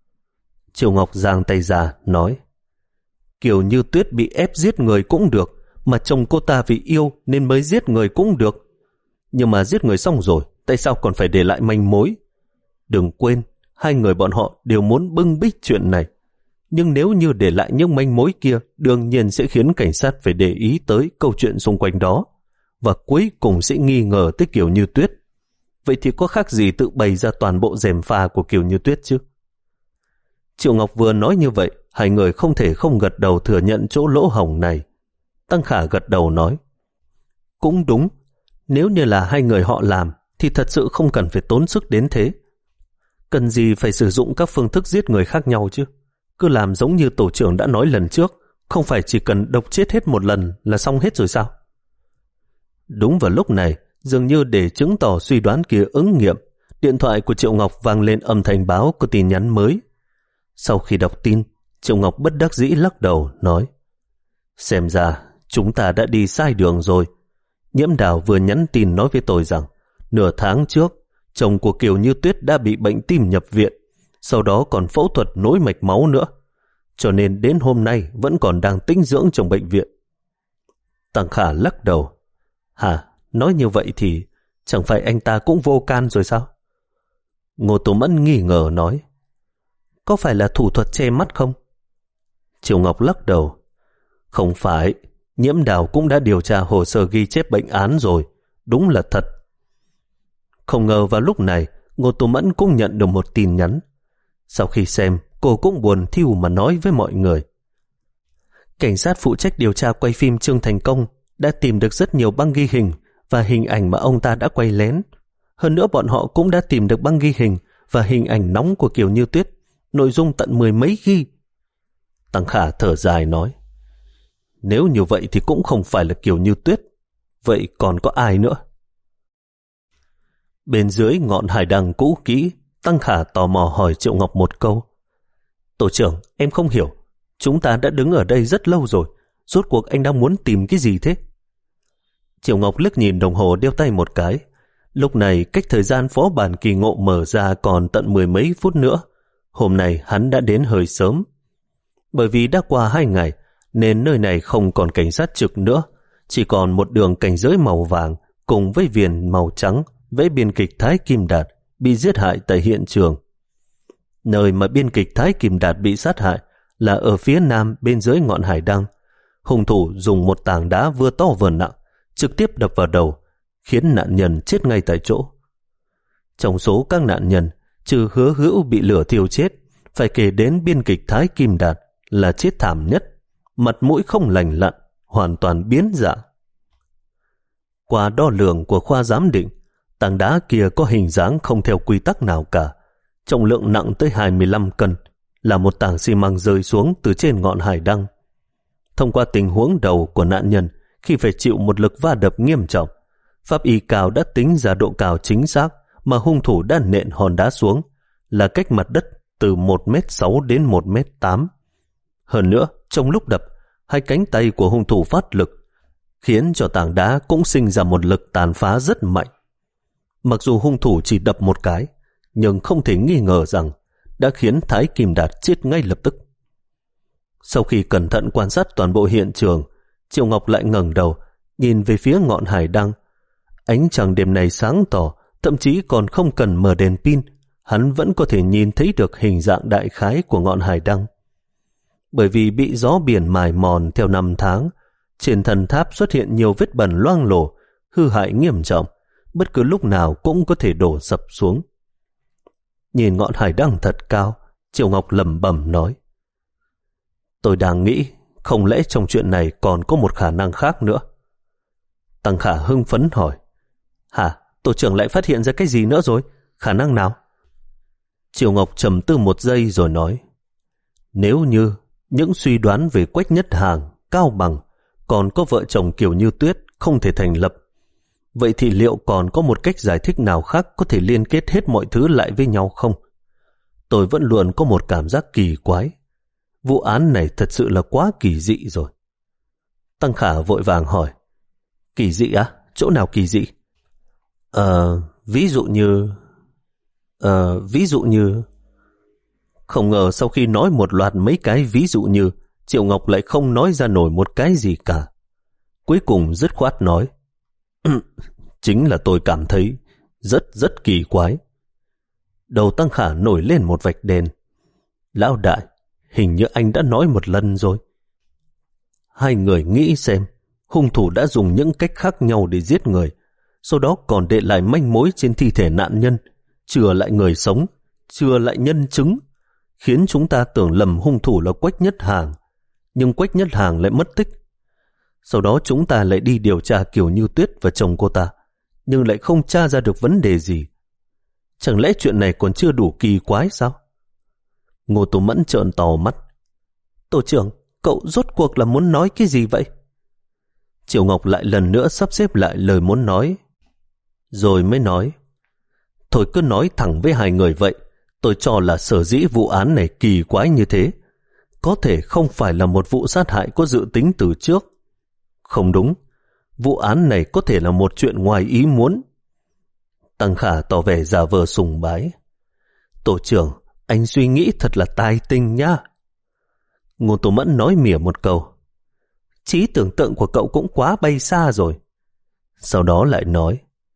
Triệu Ngọc giang tay ra nói, Kiều Như Tuyết bị ép giết người cũng được, mà chồng cô ta vì yêu nên mới giết người cũng được. Nhưng mà giết người xong rồi, tại sao còn phải để lại manh mối? Đừng quên, hai người bọn họ đều muốn bưng bít chuyện này. Nhưng nếu như để lại những manh mối kia, đương nhiên sẽ khiến cảnh sát phải để ý tới câu chuyện xung quanh đó, và cuối cùng sẽ nghi ngờ tới Kiều Như Tuyết. Vậy thì có khác gì tự bày ra toàn bộ gièm pha của Kiều Như Tuyết chứ? Triệu Ngọc vừa nói như vậy, hai người không thể không gật đầu thừa nhận chỗ lỗ hổng này. Tăng Khả gật đầu nói, cũng đúng, nếu như là hai người họ làm thì thật sự không cần phải tốn sức đến thế. Cần gì phải sử dụng các phương thức giết người khác nhau chứ? Cứ làm giống như tổ trưởng đã nói lần trước, không phải chỉ cần độc chết hết một lần là xong hết rồi sao? Đúng vào lúc này, dường như để chứng tỏ suy đoán kia ứng nghiệm, điện thoại của Triệu Ngọc vang lên âm thanh báo có tin nhắn mới. Sau khi đọc tin, Triệu Ngọc bất đắc dĩ lắc đầu nói, xem ra chúng ta đã đi sai đường rồi. Nhiễm Đào vừa nhắn tin nói với tôi rằng nửa tháng trước chồng của Kiều Như Tuyết đã bị bệnh tim nhập viện, sau đó còn phẫu thuật nối mạch máu nữa, cho nên đến hôm nay vẫn còn đang tĩnh dưỡng trong bệnh viện. Tăng Khả lắc đầu, hả, nói như vậy thì chẳng phải anh ta cũng vô can rồi sao? Ngô Tố Mẫn nghi ngờ nói, có phải là thủ thuật che mắt không? Triệu Ngọc lắc đầu, không phải, Nhiễm Đào cũng đã điều tra hồ sơ ghi chép bệnh án rồi, đúng là thật. Không ngờ vào lúc này, Ngô Tố Mẫn cũng nhận được một tin nhắn. Sau khi xem, cô cũng buồn thiu mà nói với mọi người. Cảnh sát phụ trách điều tra quay phim Trương Thành Công đã tìm được rất nhiều băng ghi hình và hình ảnh mà ông ta đã quay lén. Hơn nữa bọn họ cũng đã tìm được băng ghi hình và hình ảnh nóng của Kiều Như Tuyết, nội dung tận mười mấy ghi. Tăng Khả thở dài nói, nếu như vậy thì cũng không phải là Kiều Như Tuyết, vậy còn có ai nữa? Bên dưới ngọn hải đăng cũ kỹ, Tăng Khả tò mò hỏi Triệu Ngọc một câu, tổ trưởng, em không hiểu, chúng ta đã đứng ở đây rất lâu rồi, rốt cuộc anh đang muốn tìm cái gì thế? Triệu Ngọc liếc nhìn đồng hồ đeo tay một cái. Lúc này cách thời gian phó bản kỳ ngộ mở ra còn tận mười mấy phút nữa. Hôm nay hắn đã đến hơi sớm. Bởi vì đã qua hai ngày nên nơi này không còn cảnh sát trực nữa, chỉ còn một đường cảnh giới màu vàng cùng với viền màu trắng vẽ biên kịch Thái Kim Đạt bị giết hại tại hiện trường. Nơi mà biên kịch Thái Kim Đạt bị sát hại là ở phía nam bên dưới ngọn hải đăng. Hung thủ dùng một tảng đá vừa to vừa nặng trực tiếp đập vào đầu, khiến nạn nhân chết ngay tại chỗ. Trong số các nạn nhân, trừ Hứa Hữu bị lửa thiêu chết, phải kể đến biên kịch Thái Kim Đạt là chết thảm nhất, mặt mũi không lành lặn, hoàn toàn biến dạng. Qua đo lường của khoa giám định, tảng đá kia có hình dáng không theo quy tắc nào cả, trọng lượng nặng tới hai mươi lăm cân, là một tảng xi măng rơi xuống từ trên ngọn hải đăng. Thông qua tình huống đầu của nạn nhân khi phải chịu một lực va đập nghiêm trọng, pháp y cao đã tính ra độ cao chính xác mà hung thủ đã nện hòn đá xuống là cách mặt đất từ một mét sáu đến một mét tám. Hơn nữa, trong lúc đập, hai cánh tay của hung thủ phát lực, khiến cho tảng đá cũng sinh ra một lực tàn phá rất mạnh. Mặc dù hung thủ chỉ đập một cái, nhưng không thể nghi ngờ rằng đã khiến Thái Kim Đạt chết ngay lập tức. Sau khi cẩn thận quan sát toàn bộ hiện trường, Triệu Ngọc lại ngẩng đầu, nhìn về phía ngọn hải đăng. Ánh trăng đêm này sáng tỏ, thậm chí còn không cần mở đèn pin, hắn vẫn có thể nhìn thấy được hình dạng đại khái của ngọn hải đăng. Bởi vì bị gió biển mài mòn theo năm tháng, trên thần tháp xuất hiện nhiều vết bẩn loang lổ, hư hại nghiêm trọng, bất cứ lúc nào cũng có thể đổ sập xuống. Nhìn ngọn hải đăng thật cao, Triệu Ngọc lẩm bẩm nói, tôi đang nghĩ, không lẽ trong chuyện này còn có một khả năng khác nữa? Tăng Khả hưng phấn hỏi, hả, tổ trưởng lại phát hiện ra cái gì nữa rồi? Khả năng nào? Triệu Ngọc trầm tư một giây rồi nói, nếu như những suy đoán về Quách Nhất Hàng, Cao Bằng còn có vợ chồng Kiều Như Tuyết không thể thành lập, vậy thì liệu còn có một cách giải thích nào khác có thể liên kết hết mọi thứ lại với nhau không? tôi vẫn luôn có một cảm giác kỳ quái. Vụ án này thật sự là quá kỳ dị rồi. Tăng Khả vội vàng hỏi, kỳ dị á? Chỗ nào kỳ dị? Ờ, ví dụ như... Ờ, ví dụ như... Không ngờ sau khi nói một loạt mấy cái ví dụ như, Triệu Ngọc lại không nói ra nổi một cái gì cả. Cuối cùng dứt khoát nói, chính là tôi cảm thấy rất rất kỳ quái. Đầu Tăng Khả nổi lên một vạch đèn. Lão đại, hình như anh đã nói một lần rồi. Hai người nghĩ xem, hung thủ đã dùng những cách khác nhau để giết người, sau đó còn để lại manh mối trên thi thể nạn nhân, chừa lại người sống, chừa lại nhân chứng, khiến chúng ta tưởng lầm hung thủ là Quách Nhất Hàng, nhưng Quách Nhất Hàng lại mất tích. Sau đó chúng ta lại đi điều tra Kiều Như Tuyết và chồng cô ta, nhưng lại không tra ra được vấn đề gì. Chẳng lẽ chuyện này còn chưa đủ kỳ quái sao? Ngô Tú Mẫn trợn to mắt. Tổ trưởng, cậu rốt cuộc là muốn nói cái gì vậy? Triệu Ngọc lại lần nữa sắp xếp lại lời muốn nói, rồi mới nói, thôi cứ nói thẳng với hai người vậy. Tôi cho là sở dĩ vụ án này kỳ quái như thế, có thể không phải là một vụ sát hại có dự tính từ trước. Không đúng, vụ án này có thể là một chuyện ngoài ý muốn. Tăng Khả tỏ vẻ giả vờ sùng bái. Tổ trưởng, anh suy nghĩ thật là tài tình nhá. Ngô Tô Mẫn nói mỉa một câu. Trí tưởng tượng của cậu cũng quá bay xa rồi. Sau đó lại nói,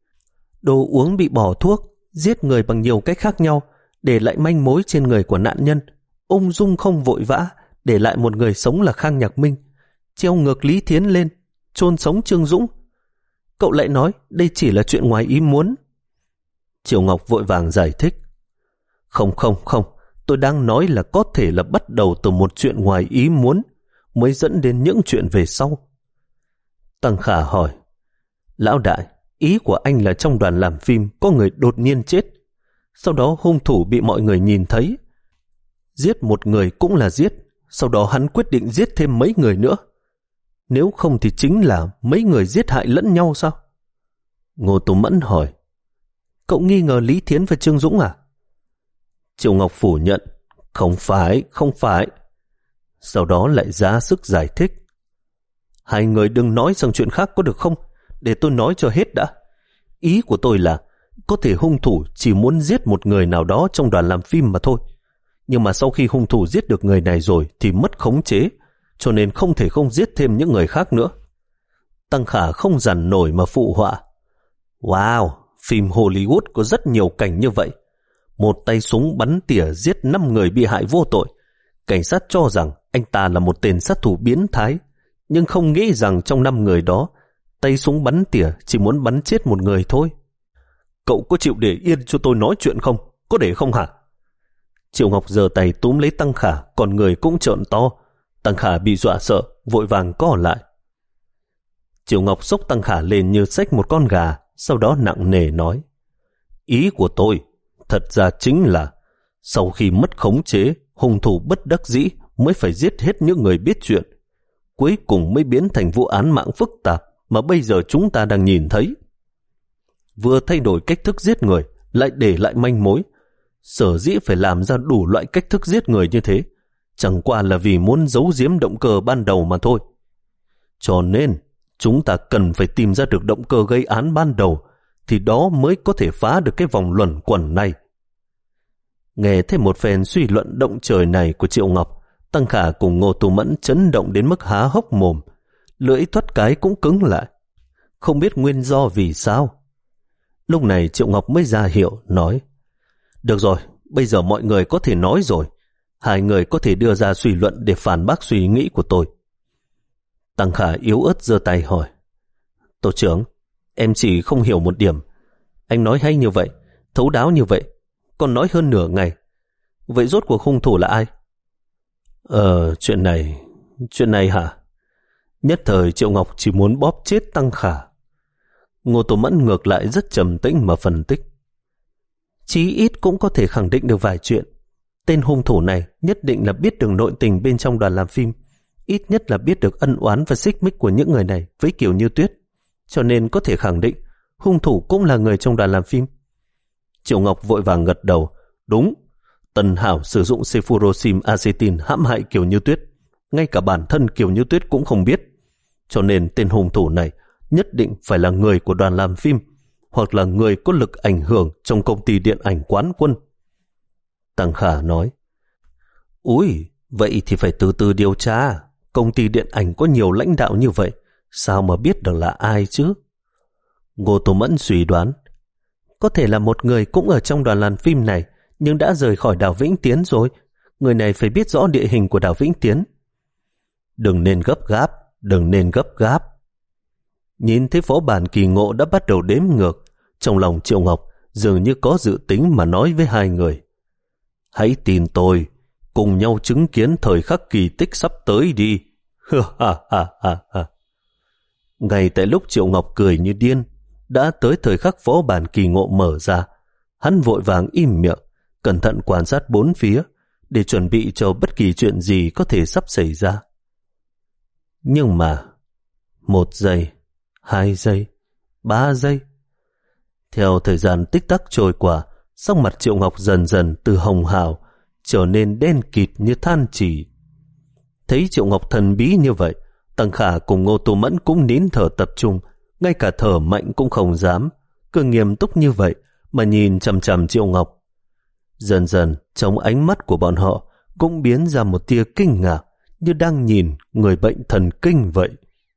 đồ uống bị bỏ thuốc, giết người bằng nhiều cách khác nhau, để lại manh mối trên người của nạn nhân, ung dung không vội vã, để lại một người sống là Khang Nhạc Minh, treo ngược Lý Thiến lên, chôn sống Trương Dũng. Cậu lại nói đây chỉ là chuyện ngoài ý muốn. Triệu Ngọc vội vàng giải thích. Không không không, tôi đang nói là có thể là bắt đầu từ một chuyện ngoài ý muốn mới dẫn đến những chuyện về sau. Tăng Khả hỏi, lão đại, ý của anh là trong đoàn làm phim có người đột nhiên chết, sau đó hung thủ bị mọi người nhìn thấy. Giết một người cũng là giết, sau đó hắn quyết định giết thêm mấy người nữa. Nếu không thì chính là mấy người giết hại lẫn nhau sao? Ngô Tú Mẫn hỏi, cậu nghi ngờ Lý Thiến và Trương Dũng à? Triệu Ngọc phủ nhận, không phải, không phải. Sau đó lại ra sức giải thích. Hai người đừng nói sang chuyện khác có được không? Để tôi nói cho hết đã. Ý của tôi là có thể hung thủ chỉ muốn giết một người nào đó trong đoàn làm phim mà thôi. Nhưng mà sau khi hung thủ giết được người này rồi thì mất khống chế, cho nên không thể không giết thêm những người khác nữa. Tăng Khả không dằn nổi mà phụ họa. Wow, phim Hollywood có rất nhiều cảnh như vậy. Một tay súng bắn tỉa giết năm người bị hại vô tội. Cảnh sát cho rằng anh ta là một tên sát thủ biến thái, nhưng không nghĩ rằng trong năm người đó, tay súng bắn tỉa chỉ muốn bắn chết một người thôi. Cậu có chịu để yên cho tôi nói chuyện không? Có để không hả? Triệu Ngọc giơ tay túm lấy Tăng Khả, còn người cũng trợn to. Tăng Khả bị dọa sợ, vội vàng co lại. Triệu Ngọc xốc Tăng Khả lên như xách một con gà, sau đó nặng nề nói, ý của tôi thật ra chính là sau khi mất khống chế, hung thủ bất đắc dĩ mới phải giết hết những người biết chuyện, cuối cùng mới biến thành vụ án mạng phức tạp mà bây giờ chúng ta đang nhìn thấy. Vừa thay đổi cách thức giết người, lại để lại manh mối. Sở dĩ phải làm ra đủ loại cách thức giết người như thế, chẳng qua là vì muốn giấu giếm động cơ ban đầu mà thôi. Cho nên, chúng ta cần phải tìm ra được động cơ gây án ban đầu, thì đó mới có thể phá được cái vòng luẩn quẩn này. Nghe thêm một phen suy luận động trời này của Triệu Ngọc, Tăng Khả cùng Ngô Tú Mẫn chấn động đến mức há hốc mồm, lưỡi thoát cái cũng cứng lại, không biết nguyên do vì sao. Lúc này Triệu Ngọc mới ra hiệu, nói, được rồi, bây giờ mọi người có thể nói rồi, hai người có thể đưa ra suy luận để phản bác suy nghĩ của tôi. Tăng Khả yếu ớt giơ tay hỏi, tổ trưởng, em chỉ không hiểu một điểm. Anh nói hay như vậy, thấu đáo như vậy, còn nói hơn nửa ngày. Vậy rốt cuộc hung thủ là ai? Ờ, chuyện này, chuyện này hả? Nhất thời Triệu Ngọc chỉ muốn bóp chết Tăng Khả. Ngô Tô Mẫn ngược lại rất trầm tĩnh mà phân tích. Chí ít cũng có thể khẳng định được vài chuyện. Tên hung thủ này nhất định là biết được nội tình bên trong đoàn làm phim, ít nhất là biết được ân oán và xích mích của những người này với Kiều Như Tuyết, cho nên có thể khẳng định hung thủ cũng là người trong đoàn làm phim. Triệu Ngọc vội vàng gật đầu. Đúng, Tần Hảo sử dụng cefurosim acetin hãm hại Kiều Như Tuyết. Ngay cả bản thân Kiều Như Tuyết cũng không biết. Cho nên tên hung thủ này nhất định phải là người của đoàn làm phim hoặc là người có lực ảnh hưởng trong công ty điện ảnh Quán Quân. Tăng Khả nói, Úi, vậy thì phải từ từ điều tra. Công ty điện ảnh có nhiều lãnh đạo như vậy, sao mà biết được là ai chứ? Ngô Tô Mẫn suy đoán, có thể là một người cũng ở trong đoàn làm phim này, nhưng đã rời khỏi đảo Vĩnh Tiến rồi. Người này phải biết rõ địa hình của đảo Vĩnh Tiến. Đừng nên gấp gáp, đừng nên gấp gáp. Nhìn thấy Phó Bản Kỳ Ngộ đã bắt đầu đếm ngược, trong lòng Triệu Ngọc dường như có dự tính mà nói với hai người. Hãy tin tôi, cùng nhau chứng kiến thời khắc kỳ tích sắp tới đi. Ha ha ha ha. Ngay tại lúc Triệu Ngọc cười như điên, đã tới thời khắc Phó Bản Kỳ Ngộ mở ra. Hắn vội vàng im miệng, cẩn thận quan sát bốn phía để chuẩn bị cho bất kỳ chuyện gì có thể sắp xảy ra. Nhưng mà một giây, hai giây, ba giây. Theo thời gian tích tắc trôi qua, sắc mặt Triệu Ngọc dần dần từ hồng hào trở nên đen kịt như than chỉ. Thấy Triệu Ngọc thần bí như vậy, Tăng Khả cùng Ngô Tô Mẫn cũng nín thở tập trung, ngay cả thở mạnh cũng không dám, cứ nghiêm túc như vậy mà nhìn chằm chằm Triệu Ngọc. Dần dần trong ánh mắt của bọn họ cũng biến ra một tia kinh ngạc, như đang nhìn người bệnh thần kinh vậy.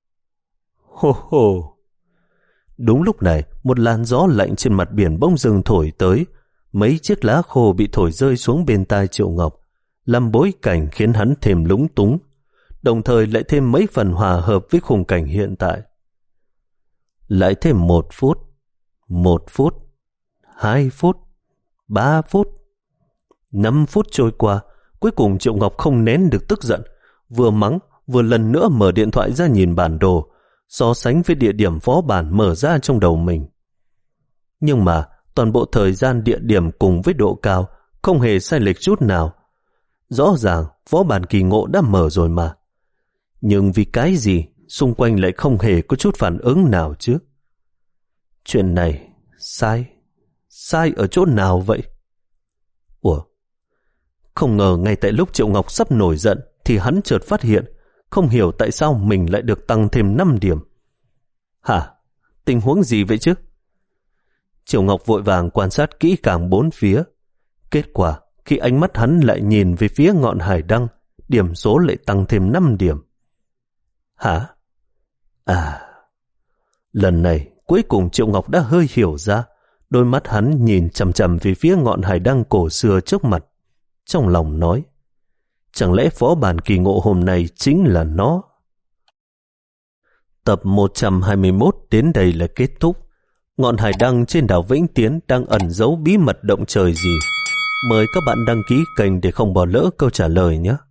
Hô hô! Đúng lúc này, một làn gió lạnh trên mặt biển bỗng dưng thổi tới, mấy chiếc lá khô bị thổi rơi xuống bên tai Triệu Ngọc, làm bối cảnh khiến hắn thêm lúng túng, đồng thời lại thêm mấy phần hòa hợp với khung cảnh hiện tại. Lại thêm một phút, một phút, hai phút, ba phút, năm phút trôi qua, cuối cùng Triệu Ngọc không nén được tức giận, vừa mắng vừa lần nữa mở điện thoại ra nhìn bản đồ, so sánh với địa điểm phó bản mở ra trong đầu mình. Nhưng mà toàn bộ thời gian, địa điểm cùng với độ cao không hề sai lệch chút nào. Rõ ràng phó bản Kỳ Ngộ đã mở rồi mà. Nhưng vì cái gì xung quanh lại không hề có chút phản ứng nào chứ? Chuyện này sai, sai ở chỗ nào vậy? Ủa? Không ngờ ngay tại lúc Triệu Ngọc sắp nổi giận thì hắn chợt phát hiện không hiểu tại sao mình lại được tăng thêm năm điểm. Hả? Tình huống gì vậy chứ? Triệu Ngọc vội vàng quan sát kỹ càng bốn phía. Kết quả, khi ánh mắt hắn lại nhìn về phía ngọn hải đăng, điểm số lại tăng thêm năm điểm. Hả? À, lần này cuối cùng Triệu Ngọc đã hơi hiểu ra. Đôi mắt hắn nhìn chằm chằm về phía ngọn hải đăng cổ xưa trước mặt, trong lòng nói, chẳng lẽ phó bản Kỳ Ngộ hôm nay chính là nó? Tập một trăm hai mươi mốt đến đây là kết thúc. Ngọn hải đăng trên đảo Vĩnh Tiến đang ẩn giấu bí mật động trời gì? Mời các bạn đăng ký kênh để không bỏ lỡ câu trả lời nhé.